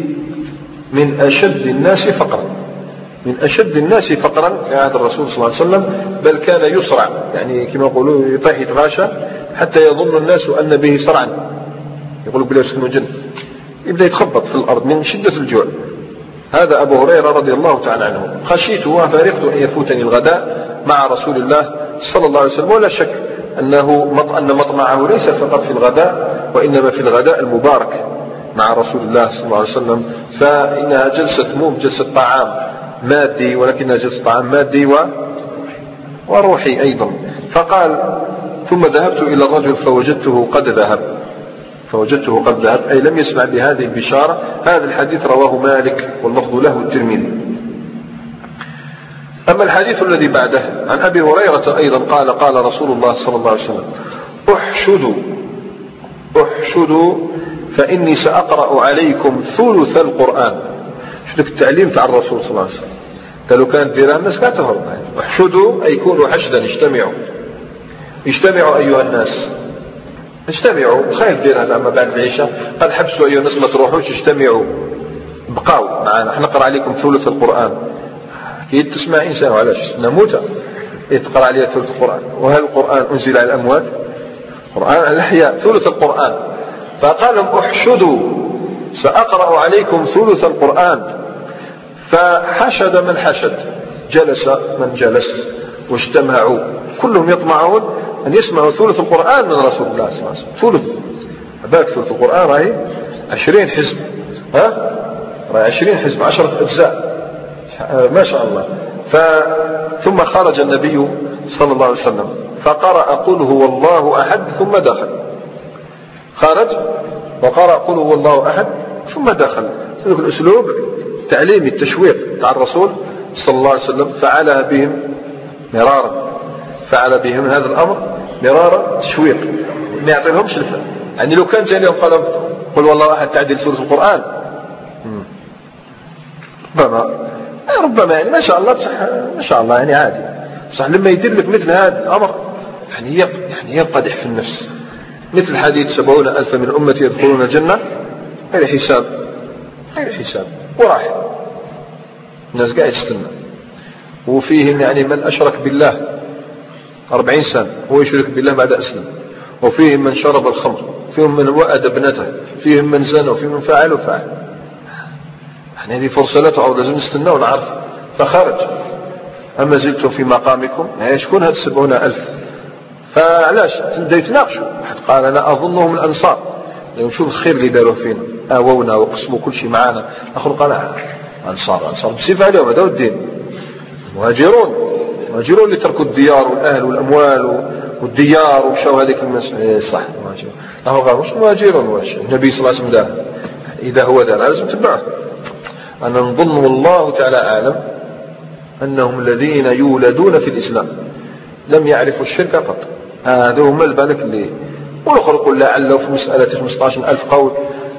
من أشد الناس فقرا، من أشد الناس فقرا في عهد الرسول صلى الله عليه وسلم، بل كان يسرع، يعني كما يقولوا يطيح يتغاشى حتى يظن الناس أن به سرعا، يقولوا بلا سكن الجنة، يبدأ يتخبط في الأرض من شدة الجوع. هذا أبو هريرة رضي الله تعالى عنه. خشيت وفارقت أن يفوتني الغداء مع رسول الله صلى الله عليه وسلم. ولا شك أنه أن مطمعه ليس فقط في الغداء، وإنما في الغداء المبارك مع رسول الله صلى الله عليه وسلم، فإنها جلسة مو جلسة طعام مادي، ولكنها جلسة طعام مادي وروحي أيضا. فقال ثم ذهبت إلى الرجل فوجدته قد ذهب فوجدته قد ذهب أي لم يسمع بهذه البشارة. هذا الحديث رواه مالك واللفظ له الترمذي. أما الحديث الذي بعده عن أبي هريرة أيضا قال قال رسول الله صلى الله عليه وسلم احشدوا احشدوا فإني سأقرأ عليكم ثلث القرآن. شوف التعليم تاع الرسول صلى الله عليه وسلم. قالوا كانت ديرها الناس كتهرب. احشدوا أي كونوا حشدا، اجتمعوا اجتمعوا أيها الناس، اجتمعوا. خايف ديرها أما بعد العشاء قد حبسوا أيها الناس ما تروحوش، اجتمعوا بقاو معنا نقرأ عليكم ثلث القرآن. كي تسمع إنسان علاش نموت يتقرأ عليه ثلث القرآن، وهل القرآن أنزل على الأموات؟ القرآن الأحياء ثلث القرآن. فقال لهم احشدوا سأقرأ عليكم ثلث القرآن. فحشد من حشد، جلس من جلس، واجتمعوا كلهم يطمعون أن يسمعوا ثلث القرآن من رسول الله صلى الله عليه وسلم. ثلث باك ثلث القرآن راهي عشرين حزب، ها راهي عشرين حزب، عشرة أجزاء ما شاء الله. ثم خرج النبي صلى الله عليه وسلم فقرأ قل هو الله أحد ثم دخل. خرج وقرأ قل هو الله أحد ثم دخل. هذا الأسلوب تعليمي التشويق تاع الرسول صلى الله عليه وسلم فعلها بهم مرارا، فعل بهم هذا الأمر مرارا تشويق، ما يعطيلهمش الفهم. يعني لو كان جاني قال قل والله أحد تعديل سورة القرآن ربما ربما يعني ما شاء الله بصح ما شاء الله يعني عادي، بصح لما يدير لك مثل هذا الأمر يعني يعني ينقدح في النفس. مثل حديث سبعون ألف من أمتي يدخلون الجنة غير حساب غير حساب وراح الناس قاعد تستنى. وفيهم يعني من أشرك بالله أربعين سنة هو يشرك بالله بعد أسلم، وفيهم من شرب الخمر، فيهم من وأد ابنته، فيهم من زنى، وفيهم من فعل وفعل. يعني هذه فرصة لا تعود، لازم نستنى ونعرف. فخرج أما زلتم في مقامكم يعني شكون هاد السبعون ألف؟ فعلاش بدا يتناقشوا. واحد قال أنا أظنهم الأنصار يعني شوف الخير اللي داروا فينا، آوونا وقسموا كل شيء معنا. آخر قال أنصار أنصار بسيف عليهم هذا الدين، مهاجرون مهاجرون اللي تركوا الديار والأهل والأموال والديار ومشاو هذيك المسألة صح مهاجرون. آخر قال مش مهاجرون واش النبي صلى الله عليه وسلم دار، إذا هو دار لازم تتبعه. أنا نظن والله تعالى أعلم أنهم الذين يولدون في الإسلام لم يعرفوا الشرك قط. هذا هم البالك اللي والأخر يقول لعله في مسألة خمسة عشر ألف قول.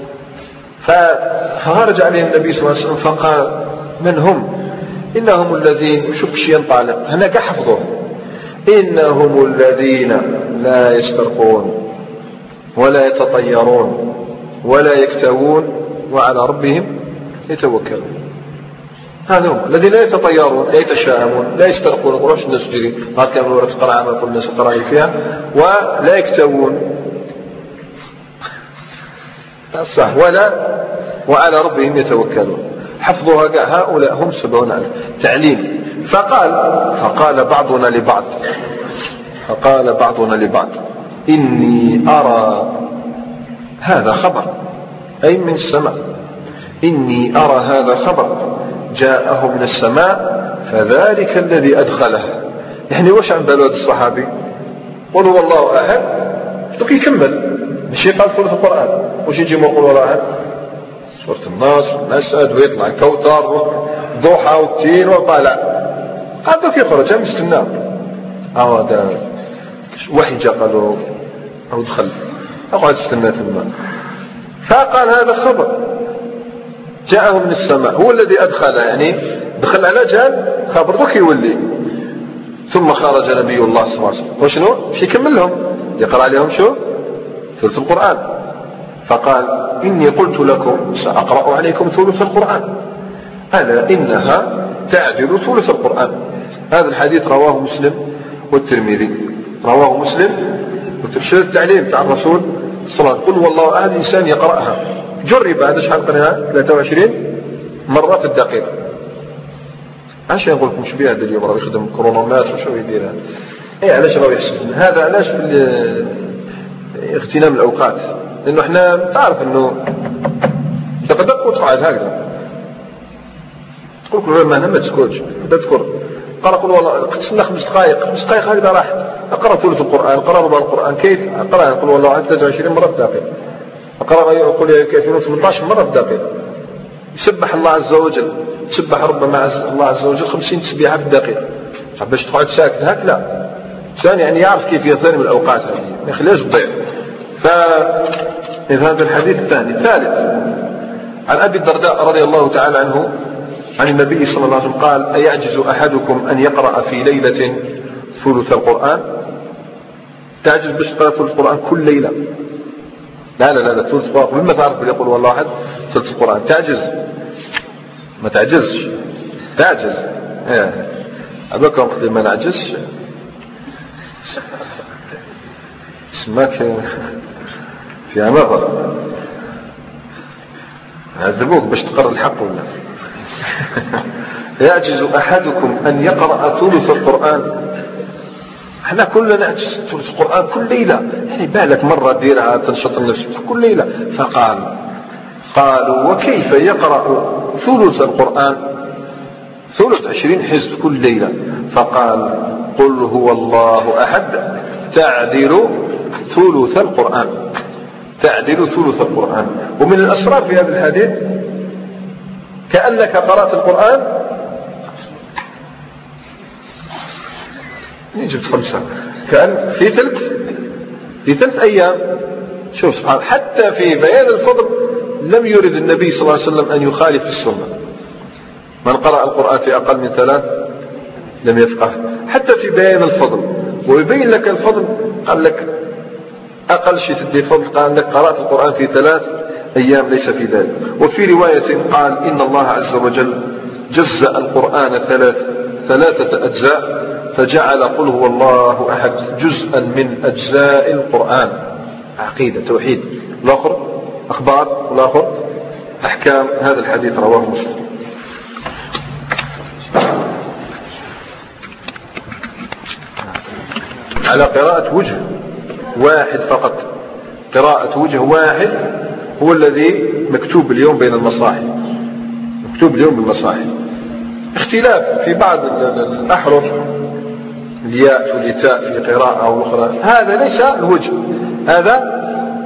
فخرج عليه النبي صلى الله عليه وسلم فقال من هم؟ إنهم الذين شوف شي ينطلق هنا كاع حفظوه، إنهم الذين لا يسترقون ولا يتطيرون ولا يكتوون وعلى ربهم يتوكلون. هذا هم الذين لا يتطيرون لا يتشائمون لا يسترقون، قروش الناس تجري هذا كان ورد قرعة ما يقول الناس قرعي فيها، ولا يكتوون صح ولا وعلى ربهم يتوكلون. حفظها كاع هؤلاء هم سبعون ألف. تعليم. فقال فقال بعضنا لبعض فقال بعضنا لبعض إني أرى هذا خبر أي من السماء، إني أرى هذا خبر جاءه من السماء فذلك الذي أدخله. يعني واش عن بالو هذا الصحابي؟ قل هو الله أحد شنو يكمل ماشي قال في القرآن واش يجي يقول ولا أحد سورة النصر الأسد ويطلع الكوثر ضحى والتين وطالع هذا كيخرج هم يستنى. اه هذا وحي جا قالوا أو دخل أقعد استنى ثم. فقال هذا خبر جاءه من السماء هو الذي أدخل، يعني دخل على جهل خبر ذوك يولي. ثم خرج نبي الله صلى الله عليه وسلم وشنو مش يكمل لهم يقرأ عليهم شو ثلث القرآن. فقال إني قلت لكم سأقرأ عليكم ثلث القرآن ألا إنها تعدل ثلث القرآن. هذا الحديث رواه مسلم والترمذي، رواه مسلم وتبشير التعليم تاع الرسول صلى الله عليه وسلم. قل والله أحد إنسان يقرأها جرب هذا شحال قرأها ثلاثة وعشرين مرة في الدقيقة. علاش نقول لكم شبيه هذا اليوم راه يخدم كرونومات وشو يدير هذا اي علاش راه يحسب هذا علاش في اغتنام الأوقات، لأنه احنا تعرف انه تقدر وتقعد هكذا تقول كل ما ما تسكتش تذكر قال قول والله تسنى خمس دقائق خمس دقائق هكذا راح أقرأ ثلث القرآن، أقرأ ربع القرآن، كيف أقرأ؟ يقول والله عز ثلاثة وعشرين مرة في دقيقة، أقرأ يقول يكفيون ثمانية عشر مرة في دقيقة. يسبح الله عز وجل، تسبح ربما الله عز وجل خمسين تسبيحة في الدقيقة. باش تقعد ساكت هك لا، ثاني يعني يعرف كيف يغتنم الأوقات هذه، ما يخليهاش تضيع. فهذا الحديث الثاني. الثالث عن أبي الدرداء رضي الله تعالى عنه عن النبي صلى الله عليه وسلم قال: أيعجز أحدكم أن يقرأ في ليلة ثلث القرآن؟ تعجز باش تقرأ ثلث القرآن كل ليلة؟ لا لا لا, لا ثلث القرآن مما تعرف يقول والله أحد ثلث القرآن. تعجز؟ ما تعجزش، تعجز. ايه أبكر وقت ما نعجزش اسمك فيها نظر، عذبوك باش تقرأ الحق ولا. يعجز أحدكم أن يقرأ ثلث القرآن. احنا كلنا نعجز ثلث القرآن كل ليلة، يعني بالك مرة ديرها تنشط النفس كل ليلة. فقال قالوا وكيف يقرأ ثلث القرآن؟ ثلث عشرين حزب كل ليلة. فقال قل هو الله أحد تعدل ثلث القرآن، تعدل ثلث القرآن. ومن الأسرار في هذا الحديث كأنك قرأت القرآن جبت خمسة كأن في ثلث في ثلث أيام. شوف سبحان، حتى في بيان الفضل لم يرد النبي صلى الله عليه وسلم أن يخالف السنة. من قرأ القرآن في أقل من ثلاث لم يفقه. حتى في بيان الفضل ويبين لك الفضل قال لك أقل شيء تدي فضل، قال لك قرأت القرآن في ثلاث أيام ليس في ذلك. وفي رواية قال إن الله عز وجل جزأ القرآن ثلاث ثلاثة أجزاء فجعل قل هو الله أحد جزءا من أجزاء القرآن. عقيدة توحيد، الآخر أخبار، والآخر أحكام. هذا الحديث رواه مسلم. على قراءة وجه واحد فقط، قراءة وجه واحد هو الذي مكتوب اليوم بين المصاحف، مكتوب اليوم بالمصاحف. اختلاف في بعض الأحرف، الياء والتاء في قراءة أو أخرى، هذا ليس الوجه، هذا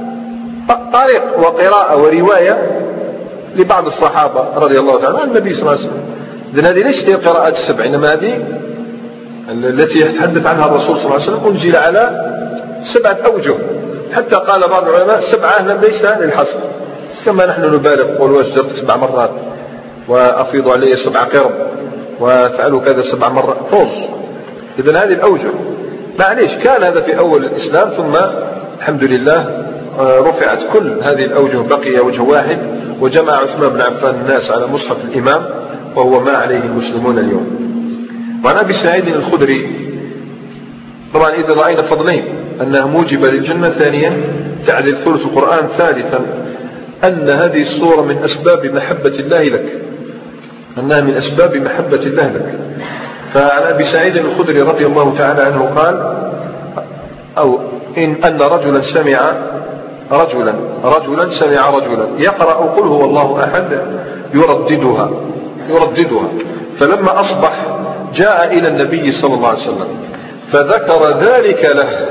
طريق وقراءة ورواية لبعض الصحابة رضي الله تعالى عن النبي صلى الله عليه وسلم. إذن هذه ليست هي القراءات السبع، إنما هذه التي يتحدث عنها الرسول صلى الله عليه وسلم أنزل على سبعة أوجه، حتى قال بعض العلماء سبعة ليس للحصر، كما نحن نبالغ نقول وجدتك سبع مرات وأفيض علي سبع قرب وفعلوا كذا سبع مرات فوز. إذن هذه الأوجه معليش، كان هذا في أول الإسلام، ثم الحمد لله رفعت كل هذه الأوجه، بقي وجه واحد وجمع عثمان بن عفان الناس على مصحف الإمام، وهو ما عليه المسلمون اليوم. وعن أبي سعيد الخدري طبعا إذا رأينا فضلين أنها موجبة للجنة، ثانيا تعدل ثلث القرآن، ثالثا أن هذه الصورة من أسباب محبة الله لك، أنها من أسباب محبة الله لك. فعن أبي سعيد الخدري رضي الله تعالى عنه قال أو إن أن رجلا سمع رجلا رجلا سمع رجلا يقرأ قل هو الله أحد يرددها يرددها فلما أصبح جاء إلى النبي صلى الله عليه وسلم فذكر ذلك له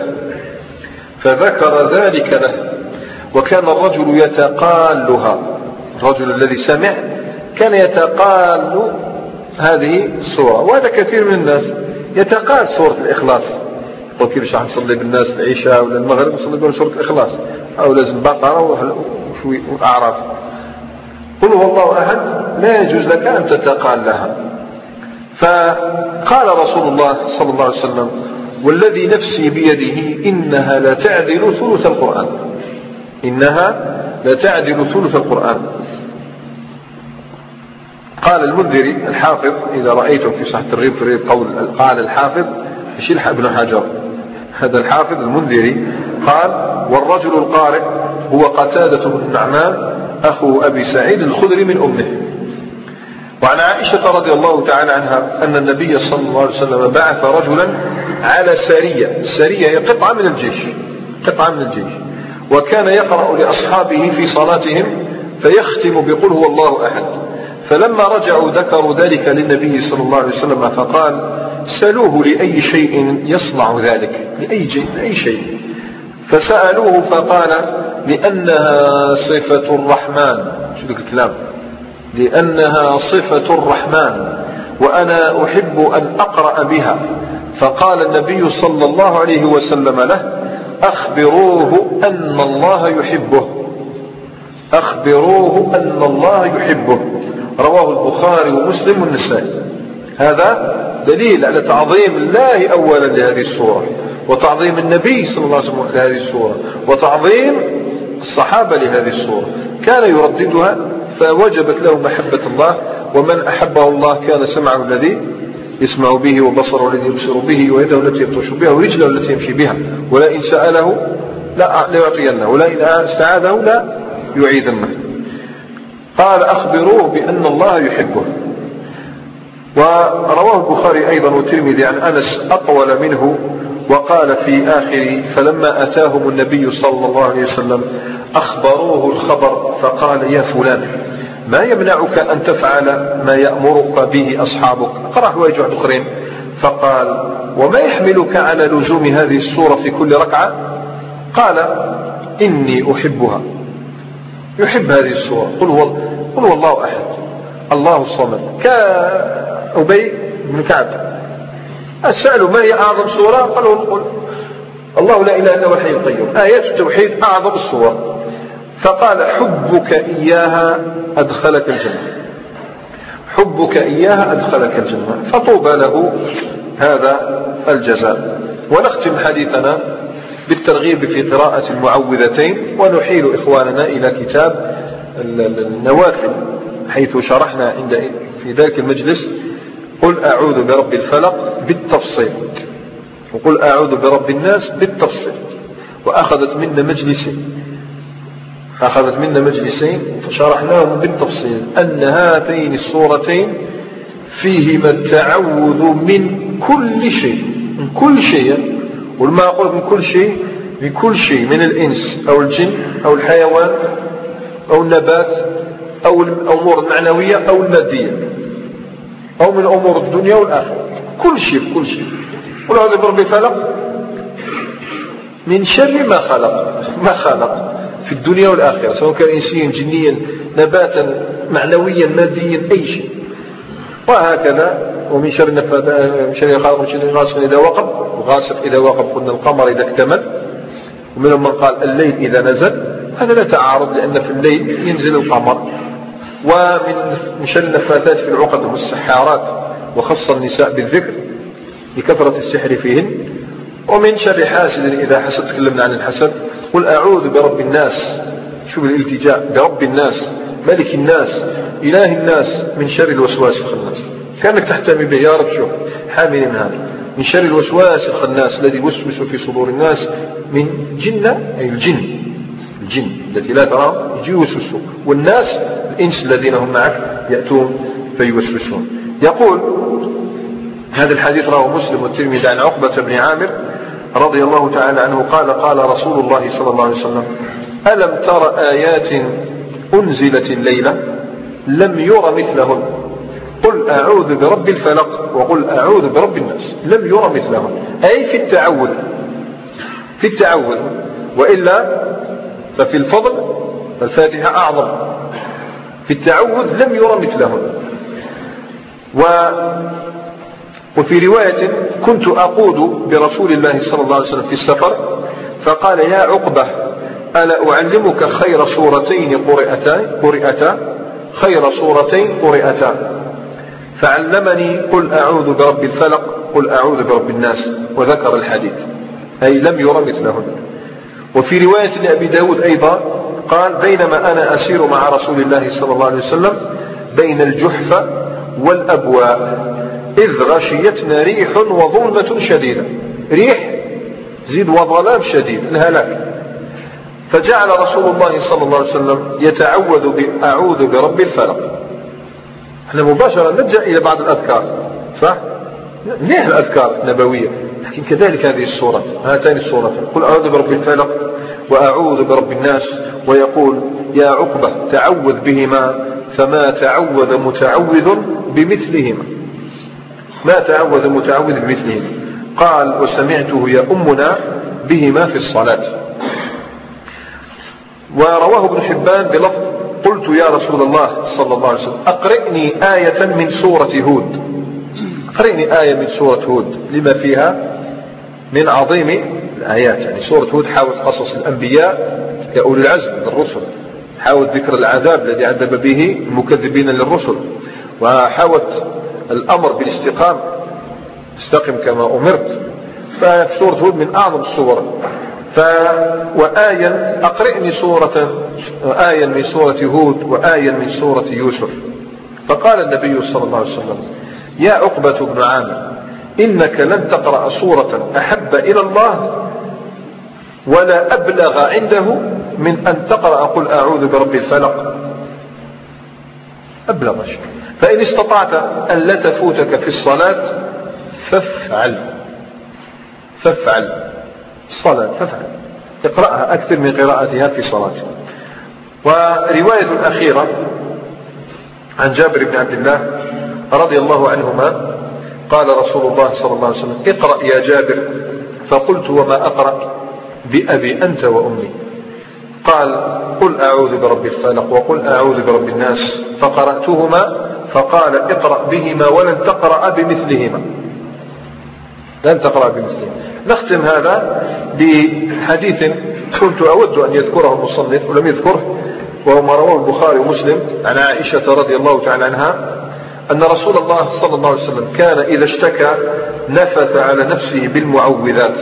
فذكر ذلك له وكان الرجل يتقالها، الرجل الذي سمع كان يتقال هذه السورة. وهذا كثير من الناس يتقال سورة الإخلاص، يقول كيفاش راح نصلي بالناس العشاء ولا المغرب نصلي بهم سورة الإخلاص، أو لازم بقرة وشوي أعراف. قل هو الله أحد لا يجوز لك أن تتقال لها. فقال رسول الله صلى الله عليه وسلم والذي نفسي بيده إنها لا تعدل ثلث القرآن، إنها لا تعدل ثلث القرآن. قال المنذري الحافظ إذا رأيتم في صحة الريب في الريب قول قال الحافظ يشيل ابن حجر، هذا الحافظ المنذري قال والرجل القارئ هو قتادة بن النعمان أخو أبي سعيد الخدري من أمه. وعن عائشة رضي الله تعالى عنها أن النبي صلى الله عليه وسلم بعث رجلا على سرية، السرية هي قطعة من الجيش، قطعة من الجيش، وكان يقرأ لأصحابه في صلاتهم فيختم بقل هو الله أحد. فلما رجعوا ذكروا ذلك للنبي صلى الله عليه وسلم فقال سألوه لأي شيء يصنع ذلك، لأي شيء, لأي شيء فسألوه فقال لأنها صفة الرحمن. شو ذلك الكلام؟ لأنها صفة الرحمن وأنا أحب أن أقرأ بها. فقال النبي صلى الله عليه وسلم له أخبروه أن الله يحبه، أخبروه أن الله يحبه. رواه البخاري ومسلم والنسائي. هذا دليل على تعظيم الله أولا لهذه السورة، وتعظيم النبي صلى الله عليه وسلم لهذه السورة، وتعظيم الصحابة لهذه السورة. كان يرددها فوجبت له محبة الله، ومن أحبه الله كان سمعه الذي يسمع به، وبصره الذي يبصر به، ويده التي يبطش بها، ورجله التي يمشي بها. ولئن سأله لا يعطينه، ولئن استعاذه لا يعيذنه. قال أخبروه بأن الله يحبه. ورواه البخاري أيضا والترمذي عن أنس أطول منه، وقال في آخر فلما أتاهم النبي صلى الله عليه وسلم أخبروه الخبر فقال يا فلان ما يمنعك أن تفعل ما يأمرك به أصحابك؟ قرأ واحد آخرين فقال وما يحملك على لزوم هذه السورة في كل ركعة؟ قال إني أحبها، يحب هذه السورة. قل هو قل هو الله أحد الله الصمد، كأبي بن كعب. أسأله ما هي أعظم سورة؟ قالوا قل الله لا إله إلا هو الحي القيوم، آيات التوحيد أعظم السور. فقال حبك إياها أدخلك الجنة، حبك إياها أدخلك الجنة، فطوبى له هذا الجزاء. ونختم حديثنا بالترغيب في قراءة المعوذتين، ونحيل إخواننا إلى كتاب النوافل، حيث شرحنا عند في ذلك المجلس قل أعوذ برب الفلق بالتفصيل، وقل أعوذ برب الناس بالتفصيل. وأخذت منا مجلسين أخذت منا مجلسين فشرحناهم بالتفصيل أن هاتين السورتين فيهما التعوذ من كل شيء، من كل شيء. ولما أقول من كل شيء، من كل شيء، من الإنس أو الجن أو الحيوان أو النبات أو الأمور المعنوية أو المادية أو من أمور الدنيا والآخرة، كل شيء كل شيء. قل أعوذ برب الفلق من شر ما خلق، ما خلق في الدنيا والآخرة، سواء كان إنسيا جنيا نباتا معنويا ماديا أي شيء. وهكذا ومن شر من شر خالق من شر غاسق إذا وقب، وغاسق إذا وقب قلنا القمر إذا اكتمل. ومنهم من قال الليل إذا نزل، هذا لا تعارض لأن في الليل ينزل القمر. ومن شر النفاثات في العقد والسحارات، وخص النساء بالذكر لكثرة السحر فيهن. ومن شر حاسد إذا حسد، تكلمنا عن الحسد. قل أعوذ برب الناس، شوف الالتجاء برب الناس ملك الناس إله الناس من شر الوسواس الخناس. كأنك تحتمي به يا رب، شوف حامل من هذا من شر الوسواس الخناس الذي يوسوس في صدور الناس من جنة، أي الجن الجن التي لا ترى يجي يوسوسوا، والناس الإنس الذين هم معك يأتون فيوسوسون. يقول هذا الحديث رواه مسلم والترمذي عن عقبة بن عامر رضي الله تعالى عنه قال قال رسول الله صلى الله عليه وسلم ألم تر آيات أنزلت الليلة لم ير مثلهن، قل أعوذ برب الفلق وقل أعوذ برب الناس، لم ير مثلهن، أي في التعوذ في التعوذ. وإلا ففي الفضل فالفاتحة أعظم، في التعوذ لم ير مثلهن. و وفي رواية كنت أقود برسول الله صلى الله عليه وسلم في السفر فقال يا عقبة ألا أعلمك خير سورتين قرئتا قرئتا خير سورتين قرئتا؟ فعلمني قل أعوذ برب الفلق قل أعوذ برب الناس، وذكر الحديث أي لم ير مثلهن. وفي رواية لأبي داود أيضا قال بينما أنا أسير مع رسول الله صلى الله عليه وسلم بين الجحفة والأبواء إذ غشيتنا ريح وظلمة شديدة، ريح زيد وظلام شديد الهلاك. فجعل رسول الله صلى الله عليه وسلم يتعوذ بأعوذ برب الفلق. احنا مباشرة نلجأ إلى بعض الأذكار، صح؟ ليه الأذكار النبوية؟ لكن كذلك هذه السورة، هاتين السورتين قل أعوذ برب الفلق وأعوذ برب الناس. ويقول يا عقبة تعوذ بهما فما تعوذ متعوذ بمثلهما. ما تعوذ متعوذ بمثلهما. قال وسمعته يؤمنا بهما في الصلاة. ورواه ابن حبان بلفظ قلت يا رسول الله صلى الله عليه وسلم أقرئني آية من سورة هود، أقرئني آية من سورة هود لما فيها من عظيم الآيات. يعني سورة هود حاولت قصص الأنبياء كأولي العزم من الرسل، حاولت ذكر العذاب الذي عذب به المكذبين للرسل، وحاولت الأمر بالاستقامة استقم كما أمرت. ففي سورة هود من أعظم السور. ف وآية أقرئني سورة آية من سورة هود وآية من سورة يوسف. فقال النبي صلى الله عليه وسلم يا عقبة بن عامر إنك لن تقرأ سورة أحب إلى الله ولا أبلغ عنده من أن تقرأ قل أعوذ برب الفلق. أبلغ شيء. فإن استطعت أن لا تفوتك في الصلاة فافعل فافعل الصلاة فافعل اقرأها أكثر من قراءتها في صلاتك. ورواية أخيرة عن جابر بن عبد الله رضي الله عنهما قال رسول الله صلى الله عليه وسلم اقرأ يا جابر، فقلت وما أقرأ بأبي أنت وأمي؟ قال قل أعوذ برب الفلق وقل أعوذ برب الناس، فقرأتهما فقال اقرأ بهما ولن تقرأ بمثلهما، لن تقرأ بمثلهما. نختم هذا بحديث كنت أود أن يذكره المصنف ولم يذكره، وهو ما رواه البخاري ومسلم عن عائشة رضي الله تعالى عنها أن رسول الله صلى الله عليه وسلم كان إذا اشتكى نفث على نفسه بالمعوذات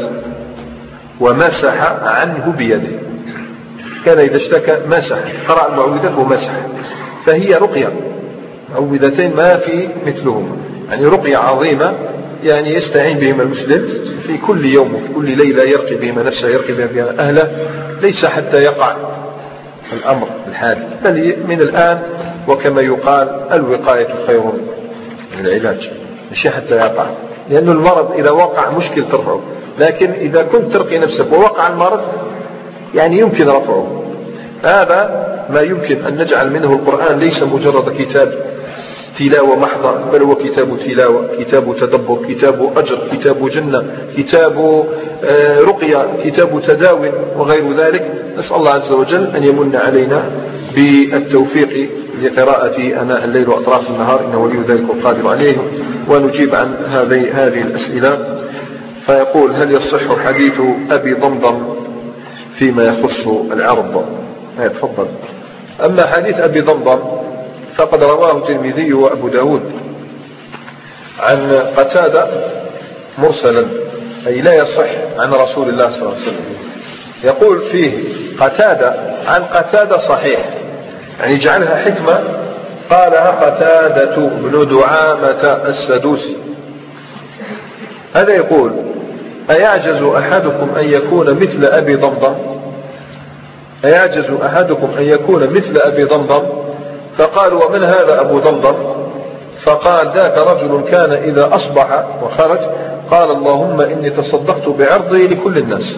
ومسح عنه بيده. كان إذا اشتكى مسح، قرأ المعوذات ومسح، فهي رقية معوذتين ما في مثلهما، يعني رقية عظيمة يعني يستعين بهما المسلم في كل يوم وفي كل ليلة يرقي بهما نفسه يرقي بهما أهله، ليس حتى يقع الأمر الحادث، بل من الآن وكما يقال الوقاية خير من العلاج، مش حتى يقع، لأن المرض إذا وقع مشكل ترفعه، لكن إذا كنت ترقي نفسك ووقع المرض يعني يمكن رفعه. هذا ما يمكن أن نجعل منه القرآن ليس مجرد كتاب تلاوة محضة، بل هو كتاب تلاوة، كتاب تدبر، كتاب أجر، كتاب جنة، كتاب رقية، كتاب تداوي وغير ذلك. نسأل الله عز وجل أن يمن علينا بالتوفيق لقراءة أناء الليل وأطراف النهار، إنه ولي ذلك القادر عليه. ونجيب عن هذه هذه الأسئلة. فيقول هل يصح حديث أبي ضمضم فيما يخص العرض؟ تفضل. أما حديث أبي ضمضم فقد رواه الترمذي وأبو داود عن قتادة مرسلا، أي لا يصح عن رسول الله صلى الله عليه وسلم. يقول فيه قتادة عن قتادة صحيح، يعني جعلها حكمة قالها قتادة بن دعامة السدوسي. هذا يقول أيعجز أحدكم أن يكون مثل أبي ضمضم؟ أيعجز أحدكم أن يكون مثل أبي ضمضم؟ فقال ومن هذا أبو ضمضم؟ فقال ذاك رجل كان إذا أصبح وخرج قال اللهم إني تصدقت بعرضي لكل الناس،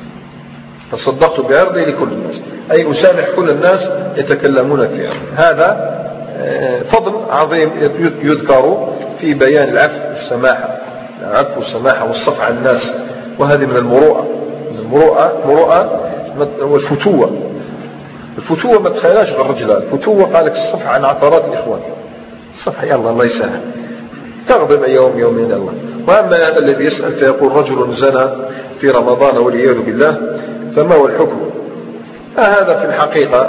تصدقت بعرضي لكل الناس، أي أسامح كل الناس يتكلمون في عرض. هذا فضل عظيم يذكر في بيان العفو والسماحة، العفو والسماحة والصفح عن الناس، وهذه من المروءة، من المروءة مروءة والفتوة. الفتوة ما تخيلاش غير الرجل، الفتوة قالك الصفح عن عثرات الإخوان، الصفح يلا الله يسهل، تغضب يوم يومين الله. وأما هذا الذي يسأل فيقول رجل زنى في رمضان والعياذ بالله فما هو الحكم؟ هذا في الحقيقة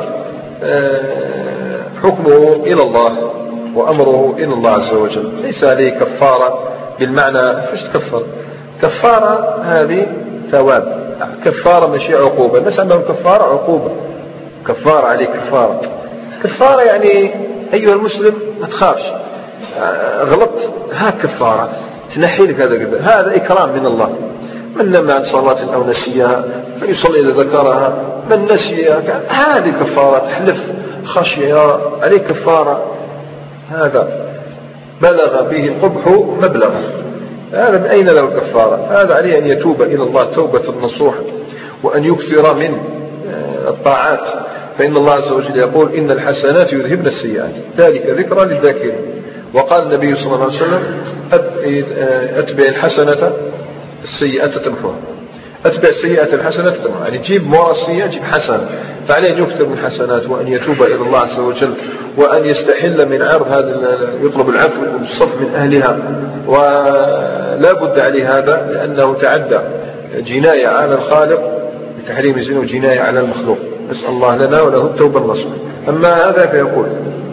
حكمه إلى الله وأمره إلى الله عز وجل، ليس عليه كفارة بالمعنى فاش تكفر، كفارة هذه ثواب، كفارة ماشي عقوبة. الناس عندهم كفارة عقوبة، كفارة عليك كفارة، كفارة يعني أيها المسلم ما تخافش غلطت ها كفارة تنحي لك هذا قدر. هذا إكرام من الله، من نام عن صلاة أو نسيها فيصلي إذا ذكرها، من نسيها هذه كفارة، تحلف خشية عليك كفارة. هذا بلغ به القبح مبلغ، هذا من أين له الكفارة؟ هذا عليه أن يتوب إلى الله توبة نصوحة وأن يكثر من الطاعات، فإن الله عز وجل يقول إن الحسنات يذهبن السيئات ذلك ذكرى للذاكرين. وقال النبي صلى الله عليه وسلم أتبع الحسنة السيئة تمحوها، أتبع السيئة الحسنة تمحوها، يعني تجيب مورا السيئة تجيب حسنة. فعليه أن يكثر من الحسنات وأن يتوب إلى الله عز وجل وأن يستحل من عرض هذا، يطلب العفو والصف من أهلها، ولا بد عليه هذا لأنه تعدى جناية على الخالق بتحريم الزنا وجناية على المخلوق. نسأل الله لنا وله التوبة النصوح. أما هذا فيقول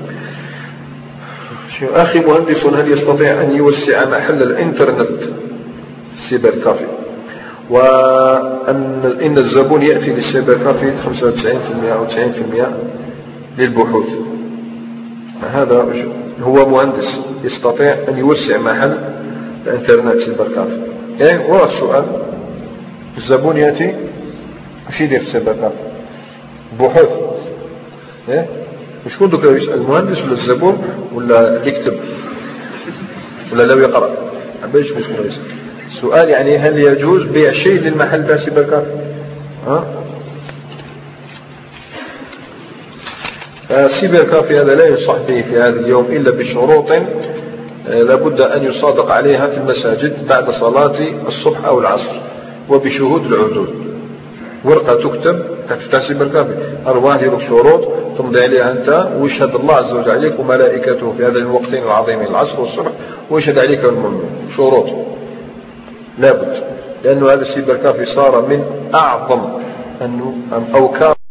أخي مهندس هل يستطيع أن يوسع محل الإنترنت سيبر كافي، وأن إن الزبون يأتي للسيبر كافي خمسة وتسعين بالمئة أو تسعين بالمئة للبحوث. هذا هو مهندس يستطيع أن يوسع محل الإنترنت سيبر كافي. يعني هو السؤال الزبون يأتي وش يدير في السيبر كافي؟ بحوث. إيه؟ مش كون دوك يسأل المهندس ولا الزبون ولا اللي يكتب ولا لو يقرأ؟ باش باش يسأل السؤال يعني هل يجوز بيع شيء للمحل تاع سيبر كافي؟ ها؟ السيبر كافي هذا لا ينصح به في هذا اليوم إلا بشروط لابد أن يصادق عليها في المساجد بعد صلاة الصبح أو العصر وبشهود العدود. ورقة تكتب تاع سيبر كافي أرواح له شروط تمضي عليها أنت ويشهد الله عز وجل عليك وملائكته في هذا الوقتين العظيمين العصر والصبح ويشهد عليك المؤمن. شروط لابد، لأنه هذا السيبر كافي صار من أعظم أنه أو كان